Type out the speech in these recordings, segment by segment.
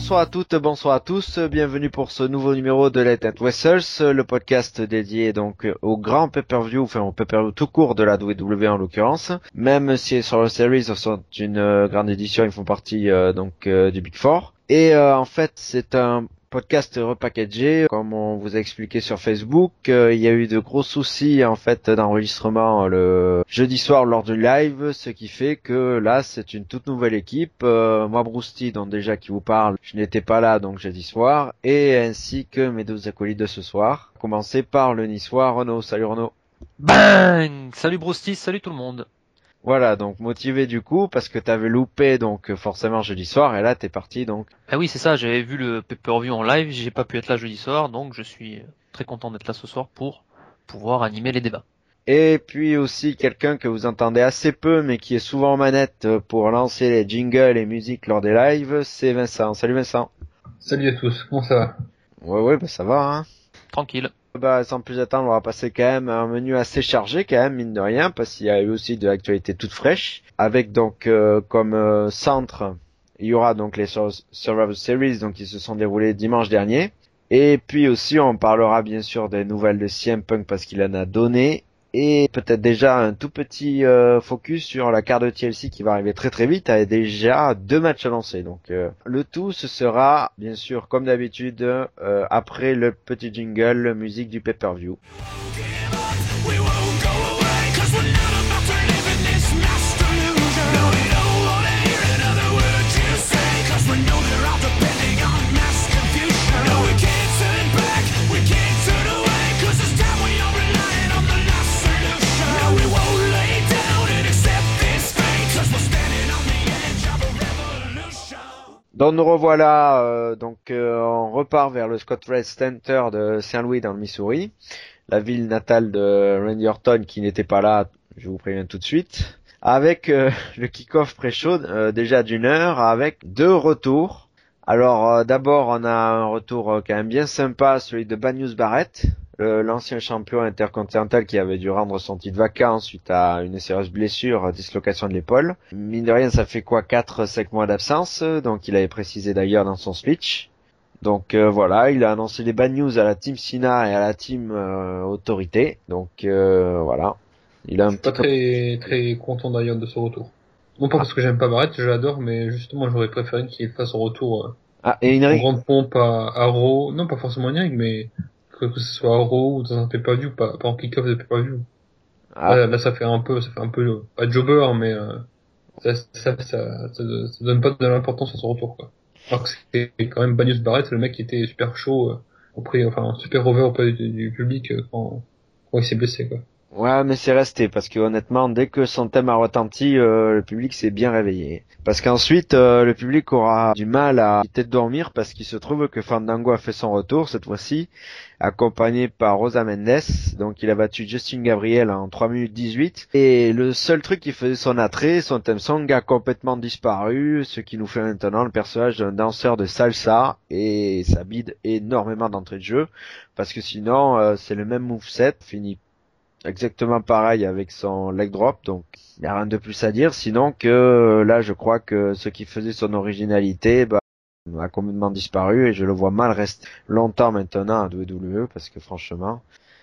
Bonsoir à toutes, bonsoir à tous, bienvenue pour ce nouveau numéro de Let It Wrestle, le podcast dédié donc au grand pay-per-view, enfin au pay-per-view tout court de la WWE en l'occurrence. Même si sur le Series sont une grande édition, ils font partie du Big Four. Et en fait c'est un podcast repackagé, comme on vous a expliqué sur Facebook. Il y a eu de gros soucis en fait d'enregistrement le jeudi soir lors du live, ce qui fait que là c'est une toute nouvelle équipe. Moi Brousty, donc déjà qui vous parle, je n'étais pas là donc jeudi soir, et ainsi que mes deux acolytes de ce soir. Commencer par le niçois Renaud. Salut Renaud. Bang! Salut Brousty, salut tout le monde. Voilà, donc motivé du coup parce que t'avais loupé donc forcément jeudi soir, et là t'es parti donc. Ah oui, c'est ça, j'avais vu le pay-per-view en live, j'ai pas pu être là jeudi soir, donc je suis très content d'être là ce soir pour pouvoir animer les débats. Et puis aussi quelqu'un que vous entendez assez peu mais qui est souvent en manette pour lancer les jingles et musiques lors des lives, c'est Vincent. Salut Vincent. Salut à tous, comment ça va? Ouais, bah ça va hein. Tranquille. Bah sans plus attendre, on va passer quand même à un menu assez chargé quand même, mine de rien, parce qu'il y a eu aussi de l'actualité toute fraîche, avec donc comme centre, il y aura donc les Survivor Series donc qui se sont déroulés dimanche dernier. Et puis aussi on parlera bien sûr des nouvelles de CM Punk parce qu'il en a donné, et peut-être déjà un tout petit focus sur la carte de TLC qui va arriver très très vite, avec déjà 2 matchs annoncés. Donc le tout ce sera bien sûr comme d'habitude après le petit jingle musique du pay-per-view. Donc nous revoilà, on repart vers le Scottrade Center de Saint-Louis dans le Missouri, la ville natale de Randy Orton qui n'était pas là, je vous préviens tout de suite, avec le kick-off pré-show déjà d'une heure avec 2 retours. Alors d'abord on a un retour quand même bien sympa, celui de Bad Barrett, l'ancien champion intercontinental qui avait dû rendre son titre vacant suite à une sérieuse blessure, dislocation de l'épaule. Mine de rien, ça fait quoi, 4-5 mois d'absence, donc il avait précisé d'ailleurs dans son speech. Donc voilà, il a annoncé les bad news à la team Sina et à la team Autorité. Donc voilà, il a un Je suis pas très content d'ailleurs de son retour. Non pas parce que j'aime pas Barrett, je l'adore, mais justement j'aurais préféré qu'il fasse son retour et une en grande pompe à Raw, non pas forcément en ring, mais que ce soit à Raw ou dans un pay-per-view, pas en kick-off de pay-per-view. Là ça fait un peu pas jobber, mais ça donne pas de l'importance à son retour, quoi. Alors que c'est quand même Bad Barrett, le mec qui était super chaud super over auprès du public quand il s'est blessé, quoi. Ouais, mais c'est resté parce que honnêtement, dès que son thème a retenti, le public s'est bien réveillé. Parce qu'ensuite, le public aura du mal à quitter de dormir parce qu'il se trouve que Fandango a fait son retour cette fois-ci, accompagné par Rosa Mendes. Donc il a battu Justin Gabriel en 3 minutes 18. Et le seul truc qui faisait son attrait, son theme song a complètement disparu, ce qui nous fait maintenant le personnage d'un danseur de salsa, et ça bide énormément d'entrée de jeu parce que sinon c'est le même moveset fini exactement pareil avec son leg drop, donc il n'y a rien de plus à dire, sinon que là je crois que ce qui faisait son originalité a complètement disparu, et je le vois mal rester longtemps maintenant à WWE parce que franchement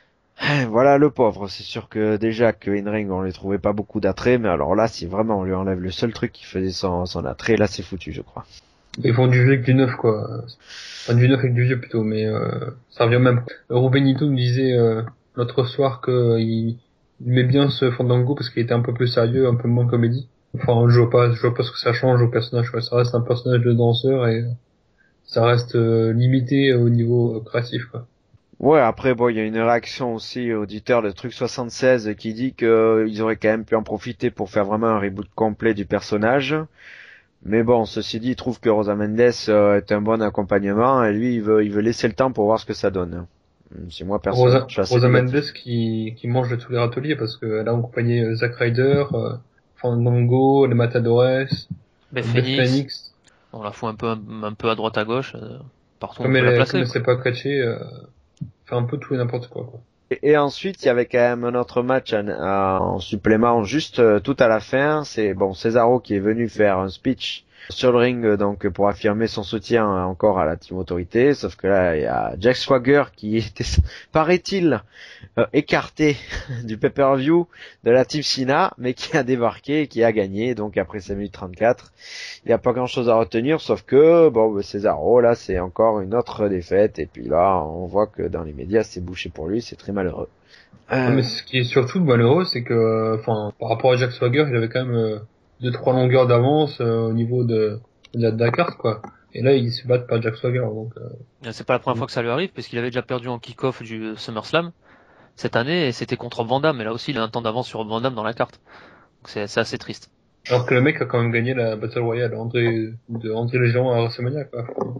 voilà le pauvre. C'est sûr que déjà que in-ring on les trouvait pas beaucoup d'attrait, mais alors là si vraiment on lui enlève le seul truc qui faisait son attrait, là c'est foutu je crois. Ils font du vieux avec du neuf, quoi. Enfin, du neuf avec du vieux plutôt, mais ça revient même. Rubenito me disait l'autre soir que il aimait bien ce Fandango parce qu'il était un peu plus sérieux, un peu moins comédie. Enfin, je vois pas ce que ça change au personnage, quoi. Ça reste un personnage de danseur et ça reste limité au niveau créatif, quoi. Ouais, après bon, il y a une réaction aussi auditeur de Truc 76 qui dit que ils auraient quand même pu en profiter pour faire vraiment un reboot complet du personnage. Mais bon, ceci dit, il trouve que Rosa Mendes est un bon accompagnement, et lui, il veut laisser le temps pour voir ce que ça donne. Si moi, personnellement, je suis assez Rosa négatif. Mendes qui mange de tous les râteliers parce qu'elle a accompagné Zack Ryder, Fandango, les Matadores, Ben Beth Phoenix, Phoenix. on la fout un peu à droite à gauche, partout on Comme peut la comme placer, elle quoi. s'est pas catchée, fait un peu tout et n'importe quoi, quoi. Et ensuite, il y avait quand même un autre match en supplément, juste tout à la fin. C'est bon, Cesaro qui est venu faire un speech sur le ring, donc pour affirmer son soutien encore à la Team Autorité, sauf que là il y a Jack Swagger qui était, paraît-il, écarté du pay-per-view de la Team Cena, mais qui a débarqué et qui a gagné, donc après 5 minutes 34. Il n'y a pas grand chose à retenir, sauf que, bon, Cesaro, là, c'est encore une autre défaite, et puis là, on voit que dans les médias, c'est bouché pour lui, c'est très malheureux. Mais ce qui est surtout malheureux, c'est que, enfin, par rapport à Jack Swagger, il avait quand même 2-3 longueurs d'avance au niveau de la carte, quoi. Et là, ils se battent par Jack Swagger, donc. C'est pas la première fois que ça lui arrive, puisqu'il avait déjà perdu en kick-off du SummerSlam cette année, et c'était contre Van Damme, et là aussi, il a un temps d'avance sur Van Damme dans la carte. Donc c'est assez triste. Alors que le mec a quand même gagné la Battle Royale André le Géant à WrestleMania, quoi.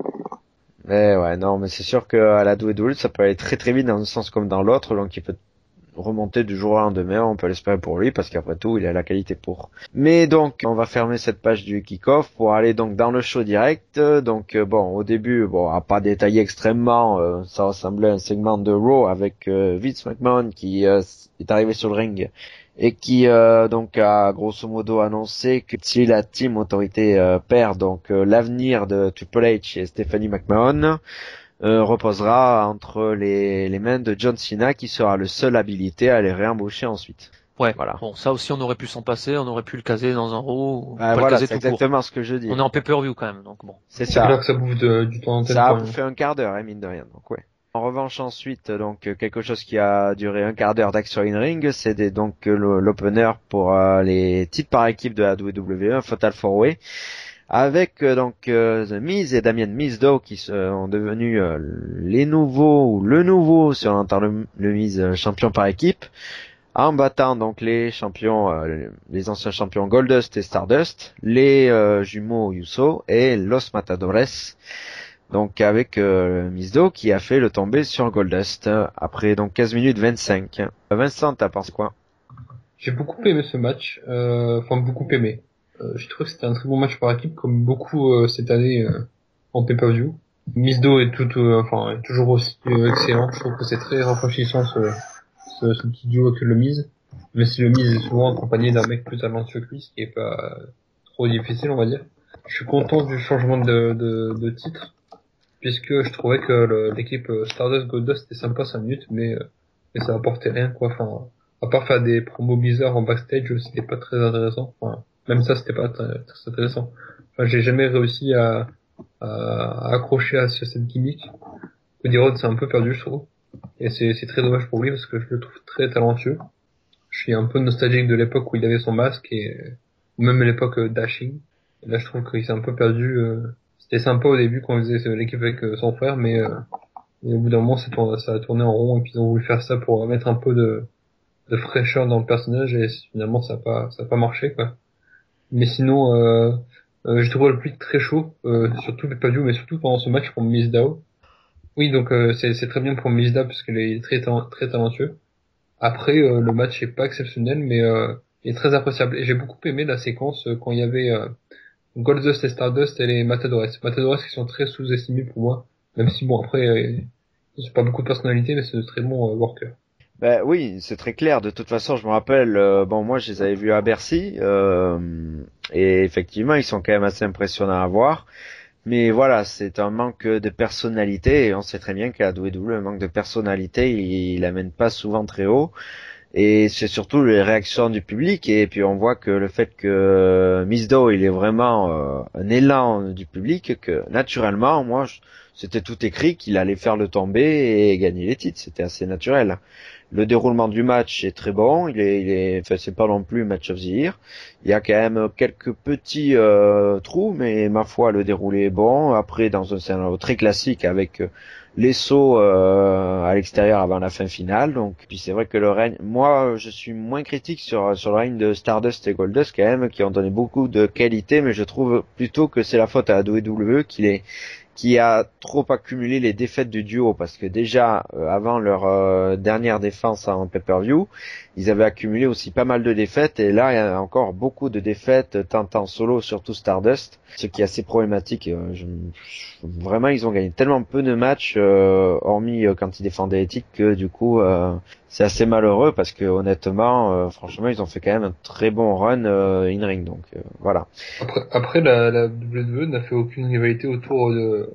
Mais ouais, non, mais c'est sûr que à la WWE, ça peut aller très très vite dans un sens comme dans l'autre, donc il peut remonter du jour au lendemain, on peut l'espérer pour lui, parce qu'après tout, il a la qualité pour. Mais donc, on va fermer cette page du kick-off pour aller donc dans le show direct. Donc bon, au début, bon, à pas détailler extrêmement, ça ressemblait à un segment de Raw avec Vince McMahon qui est arrivé sur le ring et qui donc a grosso modo annoncé que si la Team Autorité perd, donc l'avenir de Triple H et Stephanie McMahon reposera entre les mains de John Cena, qui sera le seul habilité à les réembaucher ensuite. Ouais, voilà. Bon, ça aussi on aurait pu s'en passer, on aurait pu le caser dans un Raw, ou Bah, pas voilà, le caser c'est tout court. exactement ce que je dis. On est en pay-per-view quand même, donc bon. C'est C'est clair ça. que ça bouffe du temps d'antenne. Ça a bouffé un quart d'heure, mine de rien, donc ouais. En revanche, ensuite, donc quelque chose qui a duré un quart d'heure d'action in ring, c'est donc l'opener pour les titres par équipe de la WWE, un Fatal 4-Way, avec donc The Miz et Damien Mizdow qui sont devenus les nouveaux, ou le nouveau, si on entend le Miz, champion par équipe, en battant donc les champions, les anciens champions Goldust et Stardust, les jumeaux Uso et Los Matadores. Donc avec Mizdow qui a fait le tombé sur Goldust après donc 15 minutes 25. Vincent, t'as pensé quoi? J'ai beaucoup aimé ce match, enfin beaucoup aimé. Je trouve que c'était un très bon match par équipe, comme beaucoup cette année en pay-per-view. Mizdow est est toujours aussi excellent. Je trouve que c'est très rafraîchissant ce petit duo avec le Miz. Mais si le Miz est souvent accompagné d'un mec plus talentueux que lui, ce qui est pas trop difficile, on va dire. Je suis content du changement de titre, puisque je trouvais que l'équipe Stardust Goldust était sympa 5 minutes, mais ça apportait rien, quoi. Enfin, à part faire des promos bizarres en backstage, c'était pas très intéressant. Enfin, même ça, c'était pas très intéressant. Enfin, j'ai jamais réussi à accrocher à cette gimmick. Cody Rhodes s'est un peu perdu, je trouve. Et c'est très dommage pour lui, parce que je le trouve très talentueux. Je suis un peu nostalgique de l'époque où il avait son masque, et même l'époque Dashing. Et là, je trouve qu'il s'est un peu perdu. C'était sympa au début quand il faisait l'équipe avec son frère, mais au bout d'un moment, ça a tourné en rond, et puis ils ont voulu faire ça pour mettre un peu de fraîcheur dans le personnage, et finalement ça a pas marché, quoi. Mais sinon j'ai trouvé le public très chaud, surtout le pay-per-view, mais surtout pendant ce match pour Mizdow. Oui, donc c'est très bien pour Mizdow parce qu'il est très talentueux. Après le match est pas exceptionnel, mais il est très appréciable, et j'ai beaucoup aimé la séquence quand il y avait Goldust et Stardust et les Matadores qui sont très sous-estimés pour moi, même si bon après ils ont pas beaucoup de personnalité, mais c'est de très bons workers. Ben oui, c'est très clair. De toute façon, je me rappelle, bon, moi, je les avais vus à Bercy, et effectivement, ils sont quand même assez impressionnants à voir. Mais voilà, c'est un manque de personnalité, et on sait très bien qu'à WWE, un manque de personnalité, il amène pas souvent très haut. Et c'est surtout les réactions du public, et puis on voit que le fait que Mizdow, il est vraiment un élan du public, que naturellement, c'était tout écrit qu'il allait faire le tombé et gagner les titres. C'était assez naturel. Le déroulement du match est très bon. Enfin, c'est pas non plus match of the year. Il y a quand même quelques petits trous, mais ma foi, le déroulé est bon. Après, dans un scénario très classique avec les sauts à l'extérieur avant la fin finale. Donc, puis c'est vrai que le règne, moi, je suis moins critique sur le règne de Stardust et Goldust quand même, qui ont donné beaucoup de qualité, mais je trouve plutôt que c'est la faute à la WWE qui a trop accumulé les défaites du duo parce que déjà avant leur dernière défense en pay-per-view, ils avaient accumulé aussi pas mal de défaites et là il y a encore beaucoup de défaites tant en solo surtout Stardust, ce qui est assez problématique. Vraiment ils ont gagné tellement peu de matchs hormis quand ils défendaient Ethic que du coup c'est assez malheureux parce que honnêtement franchement ils ont fait quand même un très bon run in-ring donc voilà. Après la WWE n'a fait aucune rivalité autour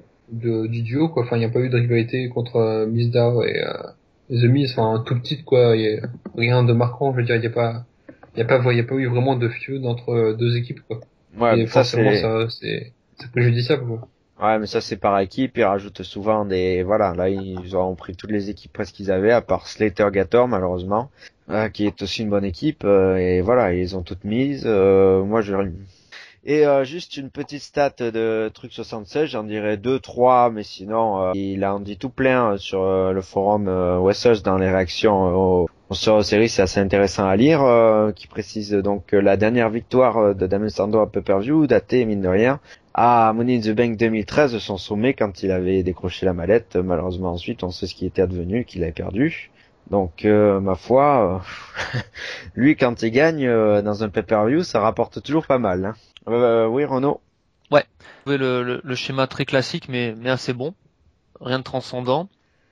du duo, quoi. Enfin, il n'y a pas eu de rivalité contre Miz Dow et The Miz, enfin, tout petit, quoi. Il y a rien de marquant, je veux dire, il y a pas eu vraiment de feud entre deux équipes, quoi. Ouais, Et mais ça forcément, c'est c'est préjudiciable, quoi. ouais, mais ça c'est par équipe, ils rajoutent souvent des voilà, là ils ont pris toutes les équipes presque qu'ils avaient à part Slater Gator malheureusement, qui est aussi une bonne équipe et voilà, ils ont toutes mises moi je et juste une petite stat de Truc 76, j'en dirais 2 3 mais sinon il a en dit tout plein sur le forum Wessos dans les réactions sur la série, c'est assez intéressant à lire qui précise donc que la dernière victoire de Damien Sandow à pay-per-view datée mine de rien à Money in the Bank 2013 de son sommet quand il avait décroché la mallette. Malheureusement ensuite on sait ce qui était advenu, qu'il avait perdu. Donc ma foi, lui quand il gagne dans un pay-per-view, ça rapporte toujours pas mal. Hein. Oui Renaud. Ouais, le schéma très classique mais assez bon, rien de transcendant,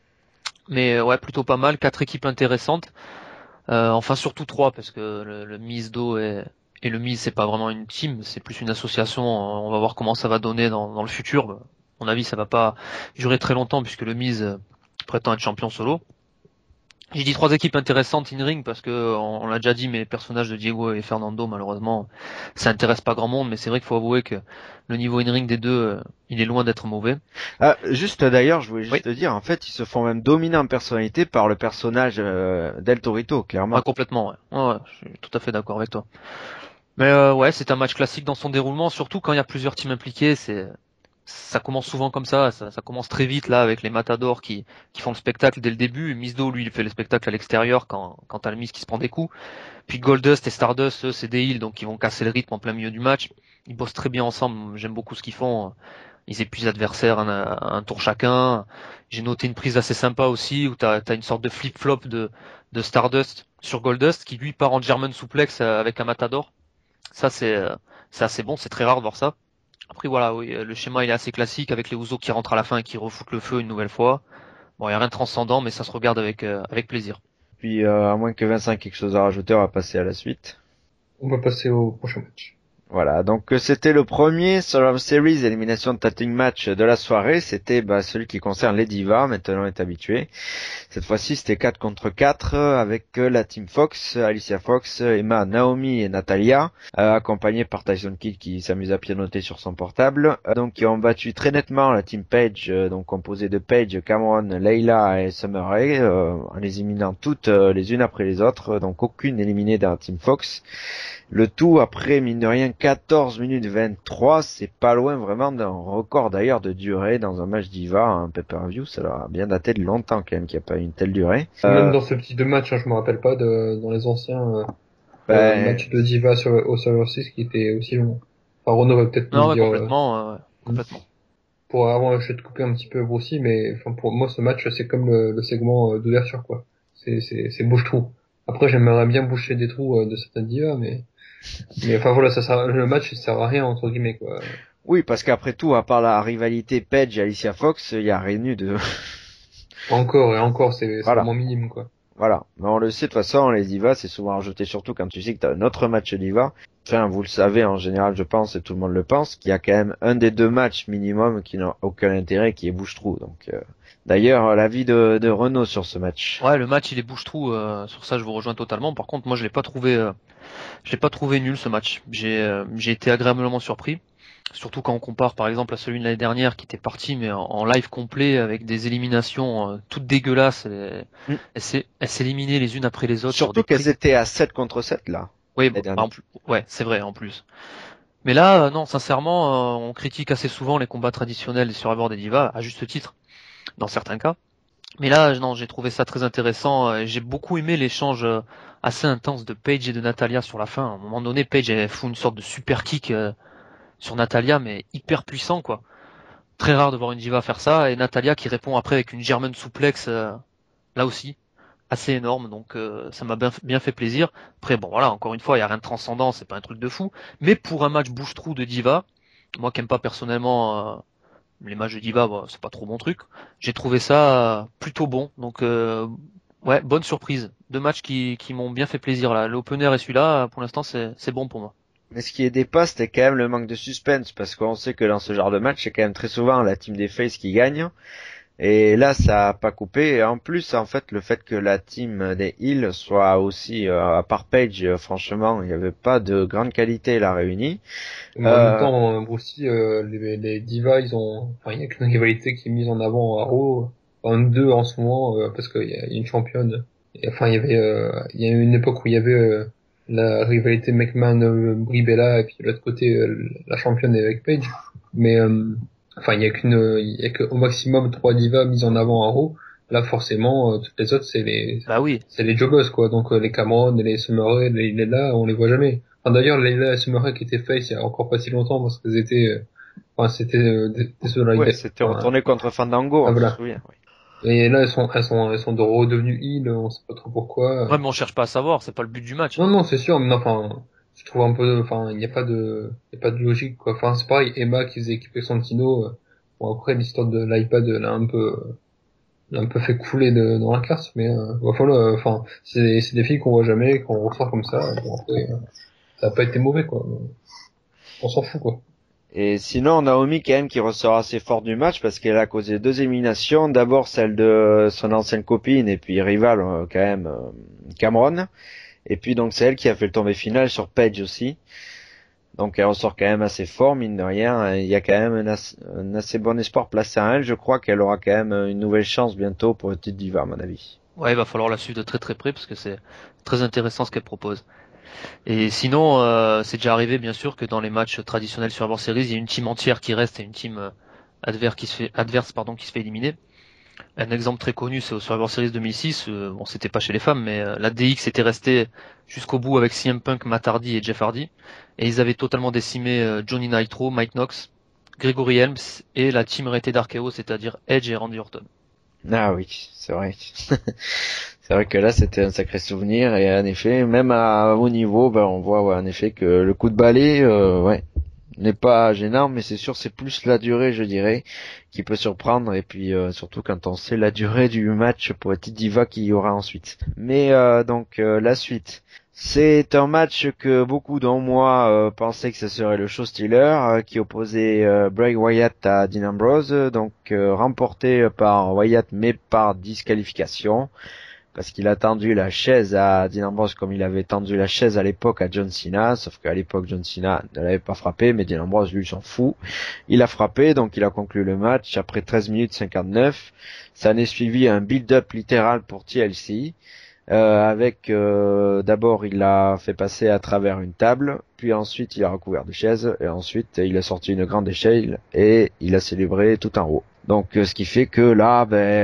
mais ouais plutôt pas mal, 4 équipes intéressantes, enfin surtout 3 parce que le Miz Do et le Miz c'est pas vraiment une team, c'est plus une association, on va voir comment ça va donner dans le futur. À mon avis ça va pas durer très longtemps puisque le Miz prétend être champion solo. J'ai dit 3 équipes intéressantes in-ring parce que on l'a déjà dit, mais les personnages de Diego et Fernando, malheureusement, ça intéresse pas grand monde, mais c'est vrai qu'il faut avouer que le niveau in-ring des deux, il est loin d'être mauvais. Juste d'ailleurs, je voulais Oui. juste te dire, en fait, ils se font même dominer en personnalité par le personnage d'El Torito, clairement. Ah, complètement, ouais. Ouais, je suis tout à fait d'accord avec toi. Mais ouais, c'est un match classique dans son déroulement, surtout quand il y a plusieurs teams impliqués, ça commence souvent comme ça commence très vite là avec les matadors qui font le spectacle dès le début. Mizdo lui il fait le spectacle à l'extérieur quand t'as le Miz qui se prend des coups. Puis Goldust et Stardust eux, c'est des heels donc ils vont casser le rythme en plein milieu du match. Ils bossent très bien ensemble, j'aime beaucoup ce qu'ils font. Ils épuisent l'adversaire un tour chacun. J'ai noté une prise assez sympa aussi où t'as une sorte de flip-flop de Stardust sur Goldust qui lui part en German suplex avec un matador. Ça c'est assez bon, c'est très rare de voir ça. Après voilà, oui, le schéma il est assez classique avec les Ouzo qui rentrent à la fin et qui refoutent le feu une nouvelle fois. Bon, il y a rien de transcendant, mais ça se regarde avec plaisir. Puis, à moins que Vincent ait quelque chose à rajouter, on va passer à la suite. On va passer au prochain match. Voilà, donc c'était le premier Survivor Series élimination de Tag Match de la soirée. C'était celui qui concerne les divas, maintenant on est habitué. Cette fois-ci c'était 4 contre 4 avec la Team Fox, Alicia Fox, Emma, Naomi et Natalia, accompagnés par Tyson Kidd qui s'amuse à pianoter sur son portable. Donc qui ont battu très nettement la Team Page, donc composée de Page, Cameron, Layla et Summer Rae, en les éliminant toutes les unes après les autres, donc aucune éliminée dans la Team Fox. Le tout après, mine de rien, 14 minutes 23, c'est pas loin vraiment d'un record d'ailleurs de durée dans un match diva, un pay-per-view, ça leur a bien daté de longtemps quand même qu'il n'y a pas eu une telle durée. Même dans ce petit de match, hein, je me rappelle pas dans les anciens matchs de diva au Survivor 6 qui était aussi long. Enfin, Renaud va peut-être Non, nous ouais, dire... complètement. Pour avant, je vais te couper un petit peu aussi, mais enfin pour moi ce match c'est comme le segment d'ouverture, quoi. C'est bouche-trou. Après j'aimerais bien boucher des trous de certaines divas, mais enfin voilà, le match il sert à rien entre guillemets, quoi. Oui, parce qu'après tout, à part la rivalité Page et Alicia Fox, il y a rien eu de... Encore et encore, c'est Voilà. vraiment minime, quoi. Voilà. Mais on le sait, de toute façon, les divas, c'est souvent rajouté, surtout quand tu sais que t'as un autre match diva. Enfin, vous le savez, en général, je pense, et tout le monde le pense, qu'il y a quand même un des 2 matchs minimum qui n'a aucun intérêt, qui est bouche-trou. Donc, d'ailleurs, l'avis de Renaud sur ce match. Ouais, le match il est bouche-trou, sur ça je vous rejoins totalement. Par contre, moi je l'ai pas trouvé nul ce match. J'ai été agréablement surpris. Surtout quand on compare par exemple à celui de l'année dernière qui était parti mais en live complet avec des éliminations toutes dégueulasses. Elles s'éliminaient les unes après les autres. Surtout qu'elles étaient à 7 contre 7 là. Oui, ouais, c'est vrai en plus. Mais là, non, sincèrement, on critique assez souvent les combats traditionnels des survivors des divas, à juste titre, dans certains cas. Mais là, non, j'ai trouvé ça très intéressant. J'ai beaucoup aimé l'échange assez intense de Paige et de Natalia sur la fin. À un moment donné, Paige elle fout une sorte de super kick sur Natalia, mais hyper puissant quoi. Très rare de voir une diva faire ça, et Natalia qui répond après avec une German suplex, là aussi, assez énorme, donc ça m'a bien fait plaisir. Après bon voilà, encore une fois, il y a rien de transcendant, c'est pas un truc de fou, mais pour un match bouche-trou de diva, moi qui aime pas personnellement les matchs de diva, bon, c'est pas trop mon truc, j'ai trouvé ça plutôt bon, donc ouais, bonne surprise. Deux matchs qui m'ont bien fait plaisir là. L'opener et celui-là, pour l'instant, c'est bon pour moi. Mais ce qui est dépasse, c'était quand même le manque de suspense, parce qu'on sait que dans ce genre de match, c'est quand même très souvent la team des faces qui gagne. Et là, ça a pas coupé. Et en plus, en fait, le fait que la team des Heels soit aussi, à part Page, franchement, il n'y avait pas de grande qualité la réunie. Mais en même temps, aussi, les divas, enfin, il y a qu'une rivalité qui est mise en avant à Raw, en deux en ce moment, parce qu'il y a une championne. Et, enfin, il y a eu une époque où il y avait la rivalité McMahon Brie Bella, et puis de l'autre côté la championne avec Page. Mais enfin, il y a que au maximum trois divas mises en avant à Raw. Là, forcément, toutes les autres, Bah oui. c'est les jobbers, quoi. Donc les Cameron, les Summer Rae, les Layla, on les voit jamais. Enfin, d'ailleurs, Layla et Summer Rae qui étaient face il y a encore pas si longtemps parce qu'elles étaient, enfin, c'était Ouais, c'était retourné contre Fandango, ah, on se voilà. souvient. Oui. Et là, elles sont de redevenues heel, on sait pas trop pourquoi. Ouais, mais on cherche pas à savoir, c'est pas le but du match. Non, non, c'est sûr, mais non, enfin, je trouve un peu, enfin, il y a pas de logique, quoi. Enfin, c'est pareil, Emma qui faisait équiper Santino, bon, après, l'histoire de l'iPad l'a un peu fait couler dans la classe, mais, voilà, enfin, c'est des filles qu'on voit jamais, qu'on ressort comme ça, bon, après, ça a pas été mauvais, quoi. On s'en fout, quoi. Et sinon, Naomi quand même qui ressort assez fort du match parce qu'elle a causé deux éliminations. D'abord celle de son ancienne copine et puis rivale quand même Cameron. Et puis donc c'est elle qui a fait le tombé final sur Paige aussi. Donc elle ressort quand même assez fort, mine de rien. Il y a quand même un assez bon espoir placé en elle. Je crois qu'elle aura quand même une nouvelle chance bientôt pour le titre diva à mon avis. Ouais, il va falloir la suivre de très très près parce que c'est très intéressant ce qu'elle propose. Et sinon, c'est déjà arrivé bien sûr que dans les matchs traditionnels sur Survivor Series, il y a une team entière qui reste et une team adverse qui se fait éliminer. Un exemple très connu, c'est au Survivor Series 2006. Bon, c'était pas chez les femmes, mais la DX était restée jusqu'au bout avec CM Punk, Matt Hardy et Jeff Hardy, et ils avaient totalement décimé Johnny Nitro, Mike Knox, Gregory Helms et la team Rated RKO, c'est-à-dire Edge et Randy Orton. Ah oui, c'est vrai. C'est vrai que là c'était un sacré souvenir et en effet, même à haut niveau, ben, on voit ouais, en effet que le coup de balai, ouais, n'est pas gênant, mais c'est sûr c'est plus la durée, je dirais, qui peut surprendre et puis surtout quand on sait la durée du match pour être diva qu'il y aura ensuite. Mais la suite. C'est un match que beaucoup dont moi pensaient que ce serait le show stealer qui opposait Bray Wyatt à Dean Ambrose, donc remporté par Wyatt mais par disqualification parce qu'il a tendu la chaise à Dean Ambrose comme il avait tendu la chaise à l'époque à John Cena, sauf qu'à l'époque John Cena ne l'avait pas frappé, mais Dean Ambrose lui s'en fout. Il a frappé, donc il a conclu le match après 13 minutes 59. Ça en est suivi un build-up littéral pour TLC. Avec d'abord il l'a fait passer à travers une table, puis ensuite il a recouvert de chaises, et ensuite il a sorti une grande échelle et il a célébré tout en haut. Donc ce qui fait que là,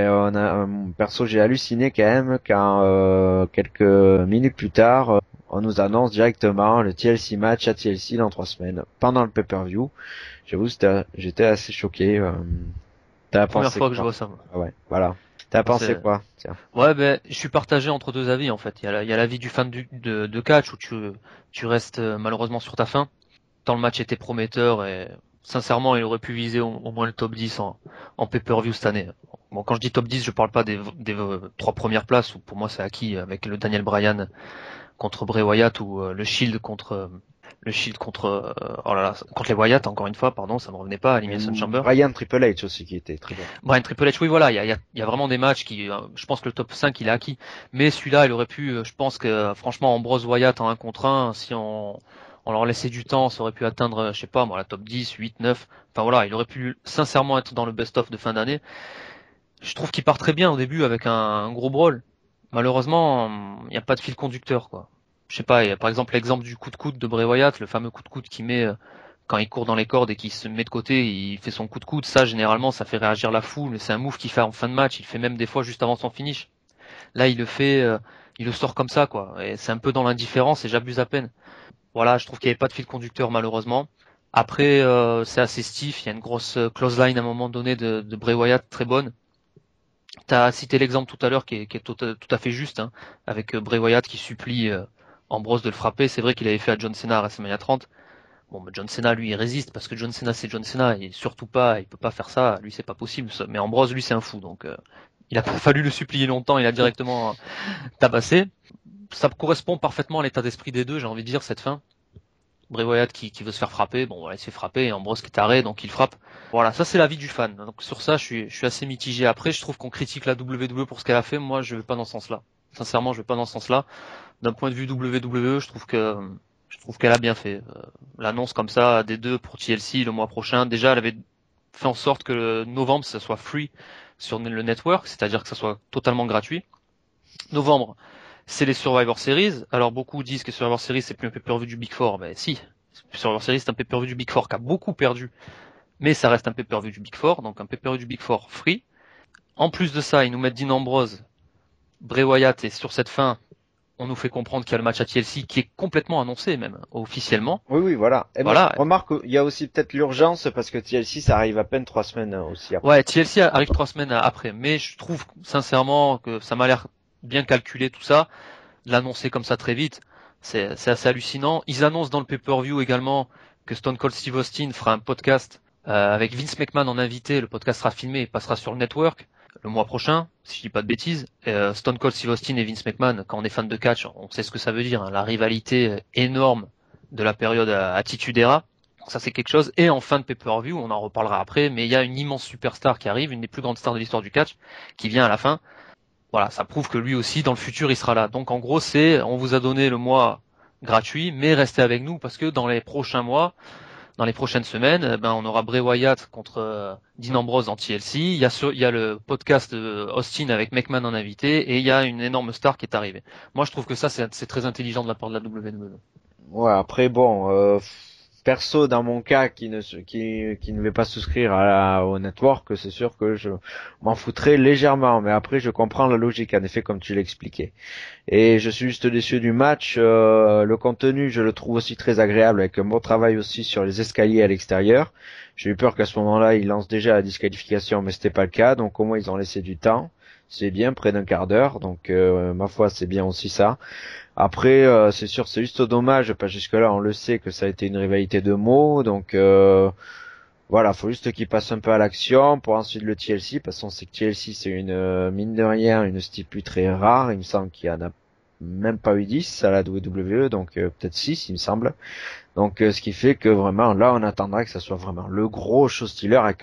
perso j'ai halluciné quand même quand quelques minutes plus tard, on nous annonce directement le TLC match à TLC dans 3 semaines, pendant le pay-per-view. J'avoue j'étais assez choqué. T'as Première pensé fois que je quoi? vois ça. Moi. Ah ouais, voilà. T'as pensé C'est- quoi? Tiens. Ouais, ben, je suis partagé entre deux avis en fait. Il y a l'avis du fan de catch où tu restes malheureusement sur ta faim. Tant le match était prometteur et sincèrement, il aurait pu viser au moins le top 10 en pay-per-view cette année. Bon, quand je dis top 10, je parle pas des trois premières places où pour moi c'est acquis avec le Daniel Bryan contre Bray Wyatt ou le Shield contre oh là là, contre les Wyatt encore une fois, pardon, ça me revenait pas, Elimination Chamber. Brian Triple H aussi qui était très bon. Brian Triple H, oui voilà, il y a vraiment des matchs qui, je pense que le top 5 il est acquis, mais celui-là il aurait pu, je pense que franchement Ambrose Wyatt en 1 contre 1, si on leur laissait du temps, ça aurait pu atteindre, je sais pas moi, la top 10, 8, 9, enfin voilà, il aurait pu sincèrement être dans le best-of de fin d'année. Je trouve qu'il part très bien au début avec un gros brawl. Malheureusement, il n'y a pas de fil conducteur quoi. Je sais pas, il y a par exemple l'exemple du coup de coude de Bray Wyatt, le fameux coup de coude qu'il met quand il court dans les cordes et qu'il se met de côté, il fait son coup de coude. Ça, généralement, ça fait réagir la foule. Mais c'est un move qu'il fait en fin de match. Il le fait même des fois juste avant son finish. Là, il le fait, il le sort comme ça, quoi. Et c'est un peu dans l'indifférence et j'abuse à peine. Voilà, je trouve qu'il n'y avait pas de fil conducteur, malheureusement. Après, c'est assez stiff. Il y a une grosse close line à un moment donné de Bray Wyatt très bonne. T'as cité l'exemple tout à l'heure qui est tout à fait juste, hein, avec Bray Wyatt qui supplie Ambrose de le frapper. C'est vrai qu'il avait fait à John Cena à WrestleMania 30. Bon, mais John Cena, lui, il résiste parce que John Cena, c'est John Cena et surtout pas, il peut pas faire ça. Lui, c'est pas possible. Mais Ambrose, lui, c'est un fou. Donc, il a pas fallu le supplier longtemps. Il a directement tabassé. Ça correspond parfaitement à l'état d'esprit des deux, j'ai envie de dire, cette fin. Bray Wyatt qui veut se faire frapper, bon voilà, il se fait frapper, et Ambrose qui est taré, donc il frappe. Voilà, ça c'est l'avis du fan. Donc sur ça, je suis assez mitigé. Après, je trouve qu'on critique la WWE pour ce qu'elle a fait. Moi, je vais pas dans ce sens-là. Sincèrement, je vais pas dans ce sens-là. D'un point de vue WWE, je trouve qu'elle a bien fait. L'annonce comme ça des deux pour TLC le mois prochain. Déjà, elle avait fait en sorte que le novembre, ça soit free sur le network, c'est-à-dire que ça soit totalement gratuit. Novembre, c'est les Survivor Series. Alors beaucoup disent que Survivor Series c'est plus un pay-per-view du Big Four. Ben si, Survivor Series c'est un pay-per-view du Big Four qui a beaucoup perdu, mais ça reste un pay-per-view du Big Four, donc un pay-per-view du Big Four free. En plus de ça, ils nous mettent Dean Ambrose, Bray Wyatt, et sur cette fin, on nous fait comprendre qu'il y a le match à TLC qui est complètement annoncé même, officiellement. Oui, voilà. Et moi, Voilà. je remarque qu'il y a aussi peut-être l'urgence parce que TLC, ça arrive à peine 3 semaines aussi après. Ouais, TLC arrive 3 semaines après, mais je trouve sincèrement que ça m'a l'air bien calculé tout ça. L'annoncer comme ça très vite, c'est assez hallucinant. Ils annoncent dans le pay-per-view également que Stone Cold Steve Austin fera un podcast avec Vince McMahon en invité. Le podcast sera filmé et passera sur le network le mois prochain, si je dis pas de bêtises. Stone Cold Steve Austin et Vince McMahon, quand on est fan de catch, on sait ce que ça veut dire, hein, la rivalité énorme de la période Attitude Era. Ça c'est quelque chose. Et en fin de pay-per-view, on en reparlera après, mais il y a une immense superstar qui arrive, une des plus grandes stars de l'histoire du catch, qui vient à la fin. Voilà, ça prouve que lui aussi, dans le futur, il sera là. Donc en gros, on vous a donné le mois gratuit, mais restez avec nous parce que dans les prochains mois, dans les prochaines semaines, on aura Bray Wyatt contre Dean Ambrose en TLC. Il y a le podcast Austin avec McMahon en invité et il y a une énorme star qui est arrivée. Moi, je trouve que ça, c'est très intelligent de la part de la WWE. Ouais, après bon, perso dans mon cas qui ne veut pas souscrire au network, c'est sûr que je m'en foutrais légèrement, mais après je comprends la logique en effet comme tu l'expliquais. Et je suis juste déçu du match. Le contenu, je le trouve aussi très agréable avec un bon travail aussi sur les escaliers à l'extérieur. J'ai eu peur qu'à ce moment-là, ils lancent déjà la disqualification, mais c'était pas le cas. Donc au moins ils ont laissé du temps. C'est bien, près d'un quart d'heure. Donc ma foi, c'est bien aussi ça. Après, c'est sûr, c'est juste dommage, parce que jusque-là, on le sait que ça a été une rivalité de mots, donc voilà, faut juste qu'il passe un peu à l'action pour ensuite le TLC, parce qu'on sait que TLC c'est une mine de rien une stipu très rare, il me semble qu'il y en a même pas eu 10 à la WWE, donc peut-être 6 il me semble. Donc ce qui fait que vraiment là on attendra que ça soit vraiment le gros show stealer avec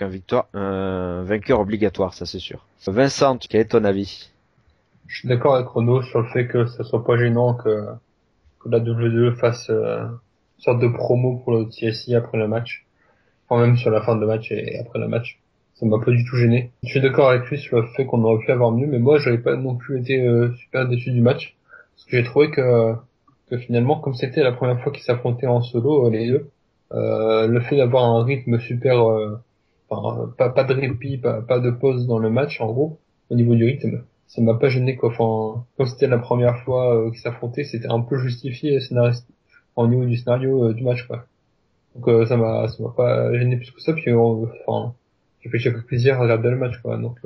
un vainqueur obligatoire, ça c'est sûr. Vincent, quel est ton avis? Je suis d'accord avec Renaud sur le fait que ça soit pas gênant que la WWE fasse une sorte de promo pour le TLC après le match. Enfin, même sur la fin de match et après le match. Ça m'a pas du tout gêné. Je suis d'accord avec lui sur le fait qu'on aurait pu avoir mieux, mais moi j'avais pas non plus été super déçu du match. Parce que j'ai trouvé que finalement, comme c'était la première fois qu'ils s'affrontaient en solo, les deux, le fait d'avoir un rythme super, enfin, pas de répit, pas de pause dans le match, en gros, au niveau du rythme, ça m'a pas gêné quoi. Enfin, comme c'était la première fois qu'ils s'affrontaient, c'était un peu justifié au niveau du scénario du match quoi. Donc ça m'a pas gêné plus que ça, puis enfin, j'ai fait plaisir à regarder le match quoi. Donc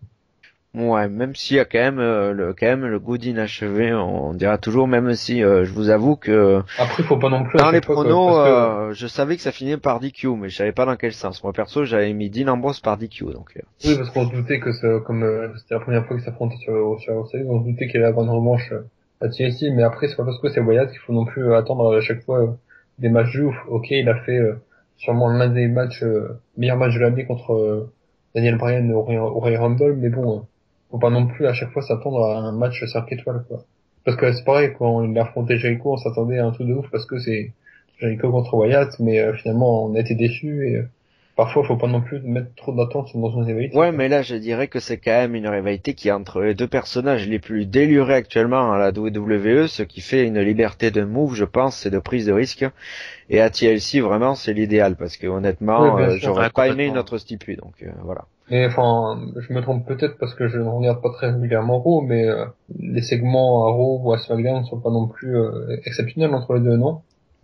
Ouais, même s'il y a quand même le goût d'inachevé, on dira toujours, même si je vous avoue que après, faut pas non plus à dans les chaque fois quoi, pronos, parce que je savais que ça finissait par DQ, mais je savais pas dans quel sens. Moi perso, j'avais mis Dean Ambrose par DQ, donc. oui, parce qu'on se doutait que comme c'était la première fois qu'ils s'affrontaient sur série, on se doutait qu'il allait avoir une revanche à TLC, mais après c'est pas parce que c'est Wyatt qu'il faut non plus attendre à chaque fois des matchs de ouf. Ok, il a fait sûrement l'un des meilleurs matchs de l'année contre Daniel Bryan au Royal Rumble, mais bon, faut pas non plus à chaque fois s'attendre à un match 5 étoiles quoi. Parce que c'est pareil, quand il a affronté Jericho, on s'attendait à un truc de ouf parce que c'est Jericho contre Wyatt, mais finalement on a été déçus et parfois faut pas non plus mettre trop d'attente dans une rivalité. Ouais, mais là, je dirais que c'est quand même une rivalité qui est entre les deux personnages les plus délurés actuellement à la WWE, ce qui fait une liberté de move, je pense, et de prise de risque. Et à TLC, vraiment, c'est l'idéal, parce que Oui, honnêtement, bien sûr. j'aurais Ouais, pas aimé une complètement. autre stipu, donc voilà. Mais enfin, je me trompe peut-être parce que je ne regarde pas très régulièrement Raw, mais les segments à Raw ou à SmackDown ne sont pas non plus exceptionnels entre les deux, non?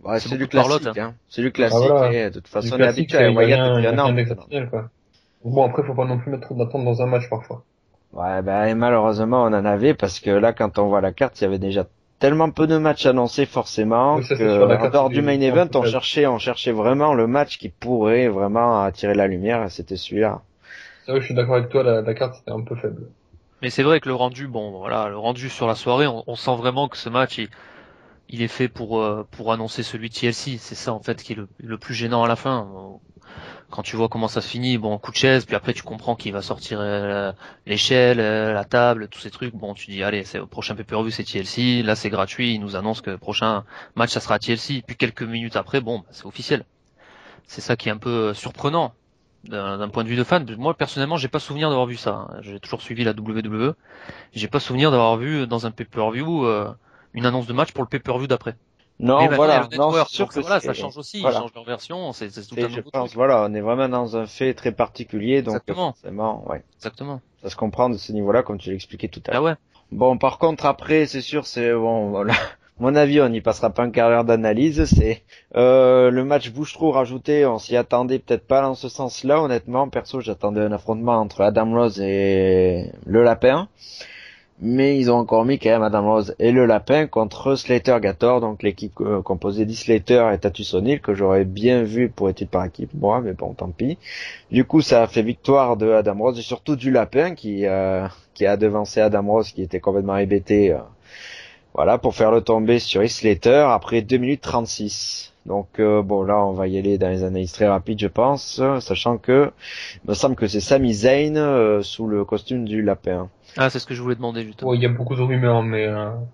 Ouais, c'est c'est du beaucoup de parlotte, classique, hein. C'est du Ah, classique, voilà. et de toute façon, Du on est classique, habitué à il y a Wyatt rien, depuis il y a un rien an maintenant. d'exceptionnel, quoi. Bon, après, faut pas non plus mettre trop d'attente dans un match, parfois. Ouais, ben, et malheureusement, on en avait parce que là, quand on voit la carte, il y avait déjà tellement peu de matchs annoncés forcément Oui, ça, c'est sûr, que, la en carte, dehors du c'était main vraiment un event, peu faible. on cherchait vraiment le match qui pourrait vraiment attirer la lumière et c'était celui-là. C'est vrai, je suis d'accord avec toi, la carte, c'était un peu faible. mais c'est vrai que le rendu, bon, voilà, le rendu sur la soirée, on sent vraiment que ce match, il est fait pour annoncer celui de TLC. C'est ça, en fait, qui est le plus gênant à la fin. Quand tu vois comment ça se finit, bon, coup de chaise, puis après tu comprends qu'il va sortir l'échelle, la table, tous ces trucs. Bon, tu dis, allez, c'est au prochain pay-per-view, c'est TLC. Là, c'est gratuit. Il nous annonce que le prochain match, ça sera TLC. Puis quelques minutes après, bon, bah, c'est officiel. C'est ça qui est un peu surprenant d'un point de vue de fan. Moi, personnellement, j'ai pas souvenir d'avoir vu ça, hein. J'ai toujours suivi la WWE. J'ai pas souvenir d'avoir vu dans un pay-per-view une annonce de match pour le pay-per-view d'après. Mais Non, maintenant, il y a voilà. le Non, c'est network, sûr donc que voilà, ça c'est, change aussi. Ils voilà. changent leur version, c'est tout C'est, un je nouveau pense, truc. voilà, on est vraiment dans un fait très particulier, donc Exactement, forcément, ouais. exactement. Ça se comprend de ce niveau-là, comme tu l'expliquais tout à Ah l'heure. ouais. Bon, par contre, après, c'est sûr, c'est bon, voilà. Mon avis, on n'y passera pas un quart d'heure d'analyse. C'est le match Bouche-Trou rajouté, on s'y attendait peut-être pas dans ce sens-là. Honnêtement, perso, j'attendais un affrontement entre Adam Rose et le Lapin, mais ils ont encore mis quand même Adam Rose et le Lapin contre Slater Gator, donc l'équipe composée d'Slater et Tatus O'Neil que j'aurais bien vu pour étude par équipe, moi, mais bon, tant pis. Du coup, ça a fait victoire de Adam Rose et surtout du Lapin qui a devancé Adam Rose qui était complètement hébété. Voilà, pour faire le tomber sur Slater après 2 minutes 36. Donc bon, là, on va y aller dans les analyses très rapides, je pense, sachant que il me semble que c'est Sami Zayn sous le costume du lapin. Ah, c'est ce que je voulais demander Ouais, justement. il y a beaucoup de rumeurs, mais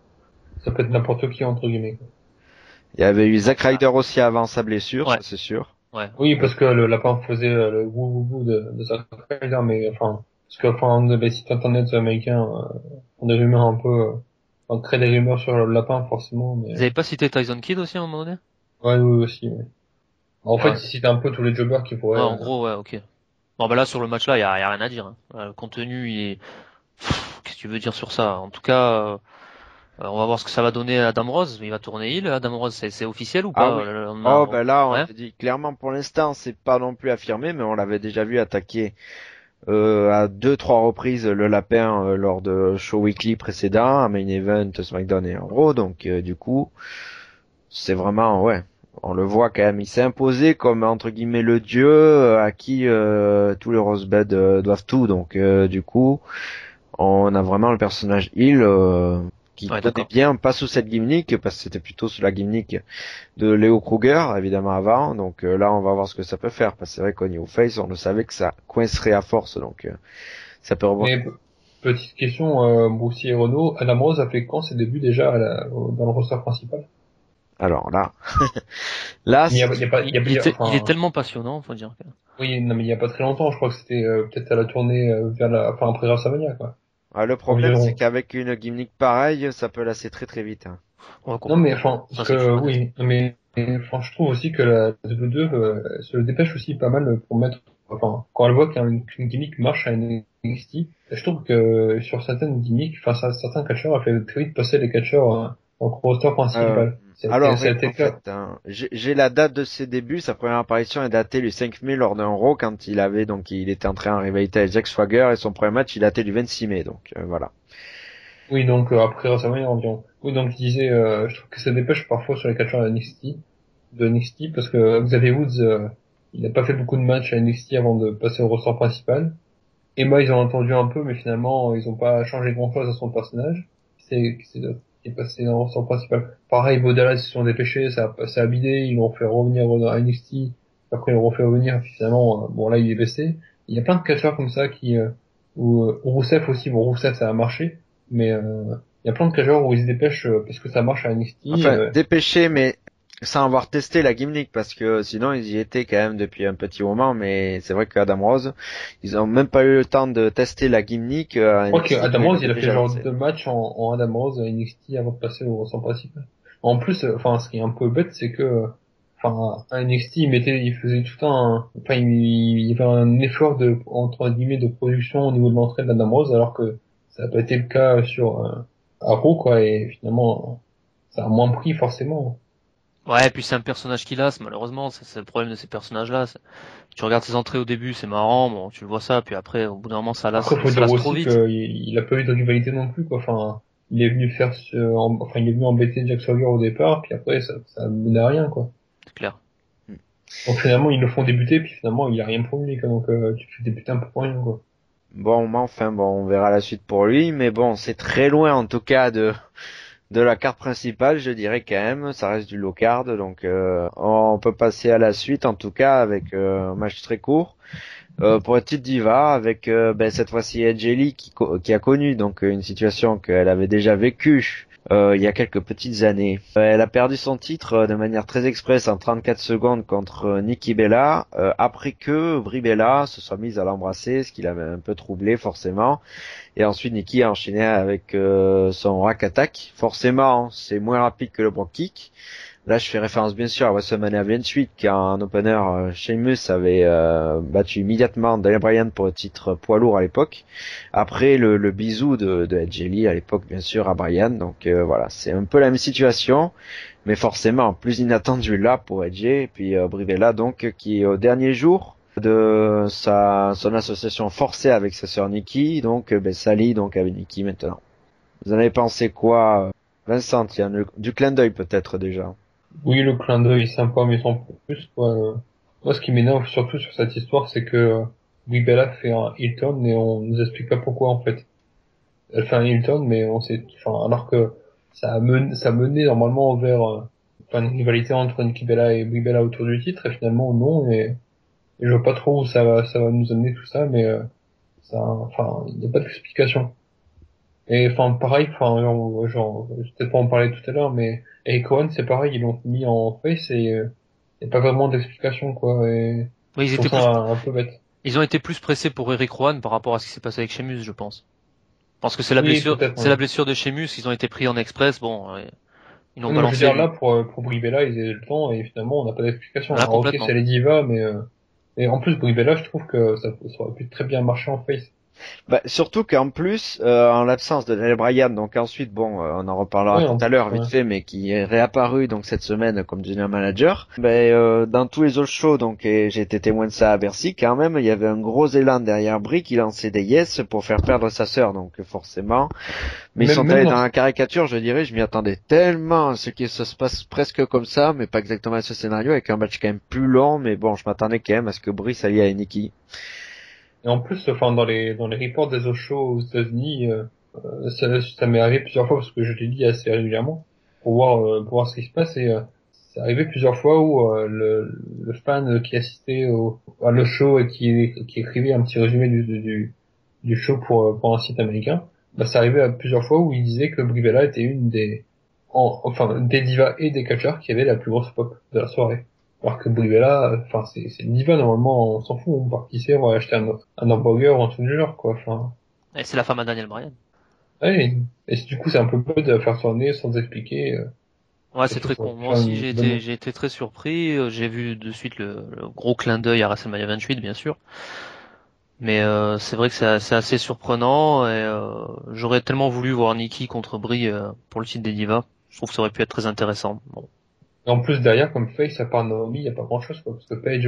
ça peut être n'importe qui, entre guillemets, quoi. Il y avait eu Bon, Zack Ryder aussi avant sa blessure, ouais, ça c'est sûr. ouais. Oui, parce que le lapin faisait le wou wou wou de Zack Ryder, mais enfin, parce que enfin, les sites internet américains ont des rumeurs un peu, on crée des rumeurs sur le lapin forcément, mais Vous avez pas cité Tyson Kidd aussi à un moment donné? ouais, oui aussi. Ouais. En fait, Ouais. il cite un peu tous les jobbers qui Ouais, pourraient. en gros, ouais, ok. Bon, bah là, sur le match-là, y a rien à dire, hein. Le contenu, il est... Qu'est-ce que tu veux dire sur ça? En tout cas, on va voir ce que ça va donner à Adam Rose. Il va tourner heel. Adam Rose, c'est officiel ou Ah pas? oui. Oh ben là, on Ouais. te dit clairement pour l'instant, c'est pas non plus affirmé, mais on l'avait déjà vu attaquer à deux trois reprises le lapin lors de show weekly précédents, à Main Event, SmackDown et Raw, donc du coup. C'est vraiment, ouais, on le voit quand même, il s'est imposé comme entre guillemets le dieu à qui tous les Rosebud doivent tout. Donc du coup, on a vraiment le personnage Hill qui Ouais, tenait d'accord. bien, pas sous cette gimmick, parce que c'était plutôt sous la gimmick de Leo Kruger, évidemment avant. Donc là, on va voir ce que ça peut faire, parce que c'est vrai qu'au niveau face, on le savait que ça coincerait à force, donc ça peut rebondir. Mais petite question, Bruce et Renault, Adam Rose a fait quand ses débuts déjà dans le roster principal? Alors là, là, Mais c'est il y a pas, Il est enfin, tellement passionnant, faut dire. oui, non, mais il y a pas très longtemps, je crois que c'était peut-être à la tournée vers enfin après WrestleMania, quoi. le problème, c'est Environ. qu'avec une gimmick pareille, ça peut lasser très très vite, hein. Ouais, Non, mais complètement. enfin, parce Ça, c'est que sûr et net. oui, non, mais, enfin, je trouve aussi que la W2 se dépêche aussi pas mal pour mettre, enfin, quand elle voit qu'une gimmick marche à NXT, je trouve que sur certaines gimmicks, enfin, certains catcheurs, elle fait très vite passer les catcheurs en roster Euh, principal. alors Ça a oui, été en le fait, cas. hein, j'ai la date de ses débuts. Sa première apparition est datée du 5 mai lors d'un Raw quand il était entré en rivalité avec Jack Swagger et son premier match il datait du 26 mai. Donc voilà. Oui, donc après WrestleMania environ. Oui, donc je disais, je trouve que ça dépêche parfois sur les catcheurs de NXT, parce que Xavier Woods, il n'a pas fait beaucoup de matchs à NXT avant de passer au roster principal. Emma, ils ont entendu un peu, mais finalement, ils ont pas changé grand-chose à son personnage. Qui est passé dans le roster principal. Pareil, Bo Dallas, ils se sont dépêchés, ça a bidé, ils l'ont fait revenir à NXT. Après, ils l'ont refait revenir, puis finalement, bon, là, il est baissé. Il y a plein de catcheurs comme ça ou Rousseff aussi, bon, Rousseff, ça a marché, mais, il y a plein de catcheurs où ils se dépêchent, parce que ça marche à NXT, Enfin, dépêché, mais sans avoir testé la gimmick parce que sinon ils y étaient quand même depuis un petit moment. Mais c'est vrai qu'Adam Rose, ils ont même pas eu le temps de tester la gimmick à je crois que NXT Adam qu'il Rose, était il a fait déjà genre lancé. 2 matchs en Adam Rose à NXT avant de passer au roster principal. En plus, enfin, ce qui est un peu bête, c'est que, enfin, à NXT, il faisait tout enfin, il y avait un effort entre guillemets, de production au niveau de l'entrée d'Adam Rose, alors que ça n'a pas été le cas à Raw, quoi, et finalement, ça a moins pris, forcément. Ouais, et puis c'est un personnage qu'il a, malheureusement, c'est le problème de ces personnages-là. Tu regardes ses entrées au début, c'est marrant, bon, tu le vois ça, puis après, au bout d'un moment, Après, faut ça dire lasse trop aussi vite. qu'il a pas eu de rivalité non plus, quoi. Enfin, il est venu enfin, il est venu embêter Jack Sawyer au départ, puis après, ça a mené à rien, quoi. C'est clair. Donc finalement, ils le font débuter, puis finalement, il a rien pour lui, quoi. Donc, tu fais débuter un peu pour rien, quoi. Bon, mais enfin, bon, on verra la suite pour lui, mais bon, c'est très loin en tout cas de la carte principale, je dirais quand même. Ça reste du low card, donc on peut passer à la suite en tout cas avec un match très court. Pour une petite diva, avec cette fois-ci Edge Lee qui a connu donc une situation qu'elle avait déjà vécue il y a quelques petites années. Elle a perdu son titre de manière très express en 34 secondes contre Nikki Bella, après que Brie Bella se soit mise à l'embrasser, ce qui l'avait un peu troublé forcément. Et ensuite Nikki a enchaîné avec son rack attack. Forcément, c'est moins rapide que le block kick. Là, je fais référence bien sûr à WrestleMania 28, quand en opener, Sheamus avait battu immédiatement Daniel Bryan pour le titre poids lourd à l'époque. Après le bisou de Edge Lee à l'époque, bien sûr, à Bryan. Donc voilà, c'est un peu la même situation, mais forcément plus inattendu là pour Edge. Et puis Brie Bella, donc, qui est au dernier jour de son association forcée avec sa sœur Nikki, donc s'allie donc avec Nikki maintenant. Vous en avez pensé quoi, Vincent? Il y a du clin d'œil peut-être déjà. Oui, le clin d'œil est sympa, mais sans plus, quoi. Moi, ce qui m'énerve surtout sur cette histoire, c'est que Brie Bella fait un heel turn et on nous explique pas pourquoi, en fait. Elle fait un heel turn, mais on sait, enfin, alors que ça menait normalement vers enfin, une rivalité entre Nikki Bella et Brie Bella autour du titre, et finalement, non, et je vois pas trop où ça va nous amener tout ça, mais enfin, il n'y a pas d'explication. Et enfin, pareil, enfin, je vais peut-être pas en parler tout à l'heure, mais Eric Rowan, c'est pareil, ils l'ont mis en face et y a pas vraiment d'explication, quoi, et Oui, je trouve ça un peu bête. ils ont été plus pressés pour Eric Rowan par rapport à ce qui s'est passé avec Sheamus, je pense. Je pense que Oui, peut-être, c'est ouais. la blessure de Sheamus, ils ont été pris en express, bon, ils l'ont Oui, non, je veux balancé dire, là, lui. pour Brie Bella, ils avaient le temps, et finalement, on n'a pas d'explication. Là, Alors, ok, complètement. c'est les divas, mais en plus, Brie Bella, je trouve que ça aurait pu très bien marcher en face. Bah, surtout qu'en plus, en l'absence de Daniel Bryan, donc ensuite, bon, on en reparlera Oui, tout en à plus, l'heure ouais. vite fait, mais qui est réapparu donc cette semaine comme junior manager. Dans tous les autres shows, donc et j'ai été témoin de ça à Bercy, quand même, il y avait un gros élan derrière Brie qui lançait des yes pour faire perdre sa sœur, donc forcément. Mais ils sont Même allés dans, dans la caricature, je dirais, je m'y attendais tellement à ce que ça se passe presque comme ça, mais pas exactement à ce scénario, avec un match quand même plus long, mais bon, je m'attendais quand même à ce que Brie s'allie à Nikki. et en plus, enfin, dans les reports des shows aux États-Unis, ça m'est arrivé plusieurs fois parce que je les lis assez régulièrement pour voir ce qui se passe et c'est arrivé plusieurs fois où le fan qui assistait à le show et qui écrivait un petit résumé du show pour un site américain, bah, ça arrivait à plusieurs fois où il disait que Brie Bella était une enfin, des divas et des catcheurs qui avaient la plus grosse pop de la soirée. Alors que Brie Bella, enfin, c'est une diva, normalement, on s'en fout, on part qui sait, on va acheter un hamburger ou un truc du genre, quoi, enfin. Et c'est la femme à Daniel Bryan. Ouais, et du coup, c'est un peu bête de la faire tourner sans expliquer. Ouais, c'est Surtout, très ça aurait con. pu Moi faire aussi, une bonne move. j'ai été très surpris. J'ai vu de suite le gros clin d'œil à WrestleMania 28, bien sûr. Mais c'est vrai que c'est assez surprenant et j'aurais tellement voulu voir Nikki contre Brie pour le titre des Divas. Je trouve que ça aurait pu être très intéressant. Bon. Et en plus, derrière, comme face, à part Naomi, il y a pas grand chose, quoi, parce que Paige,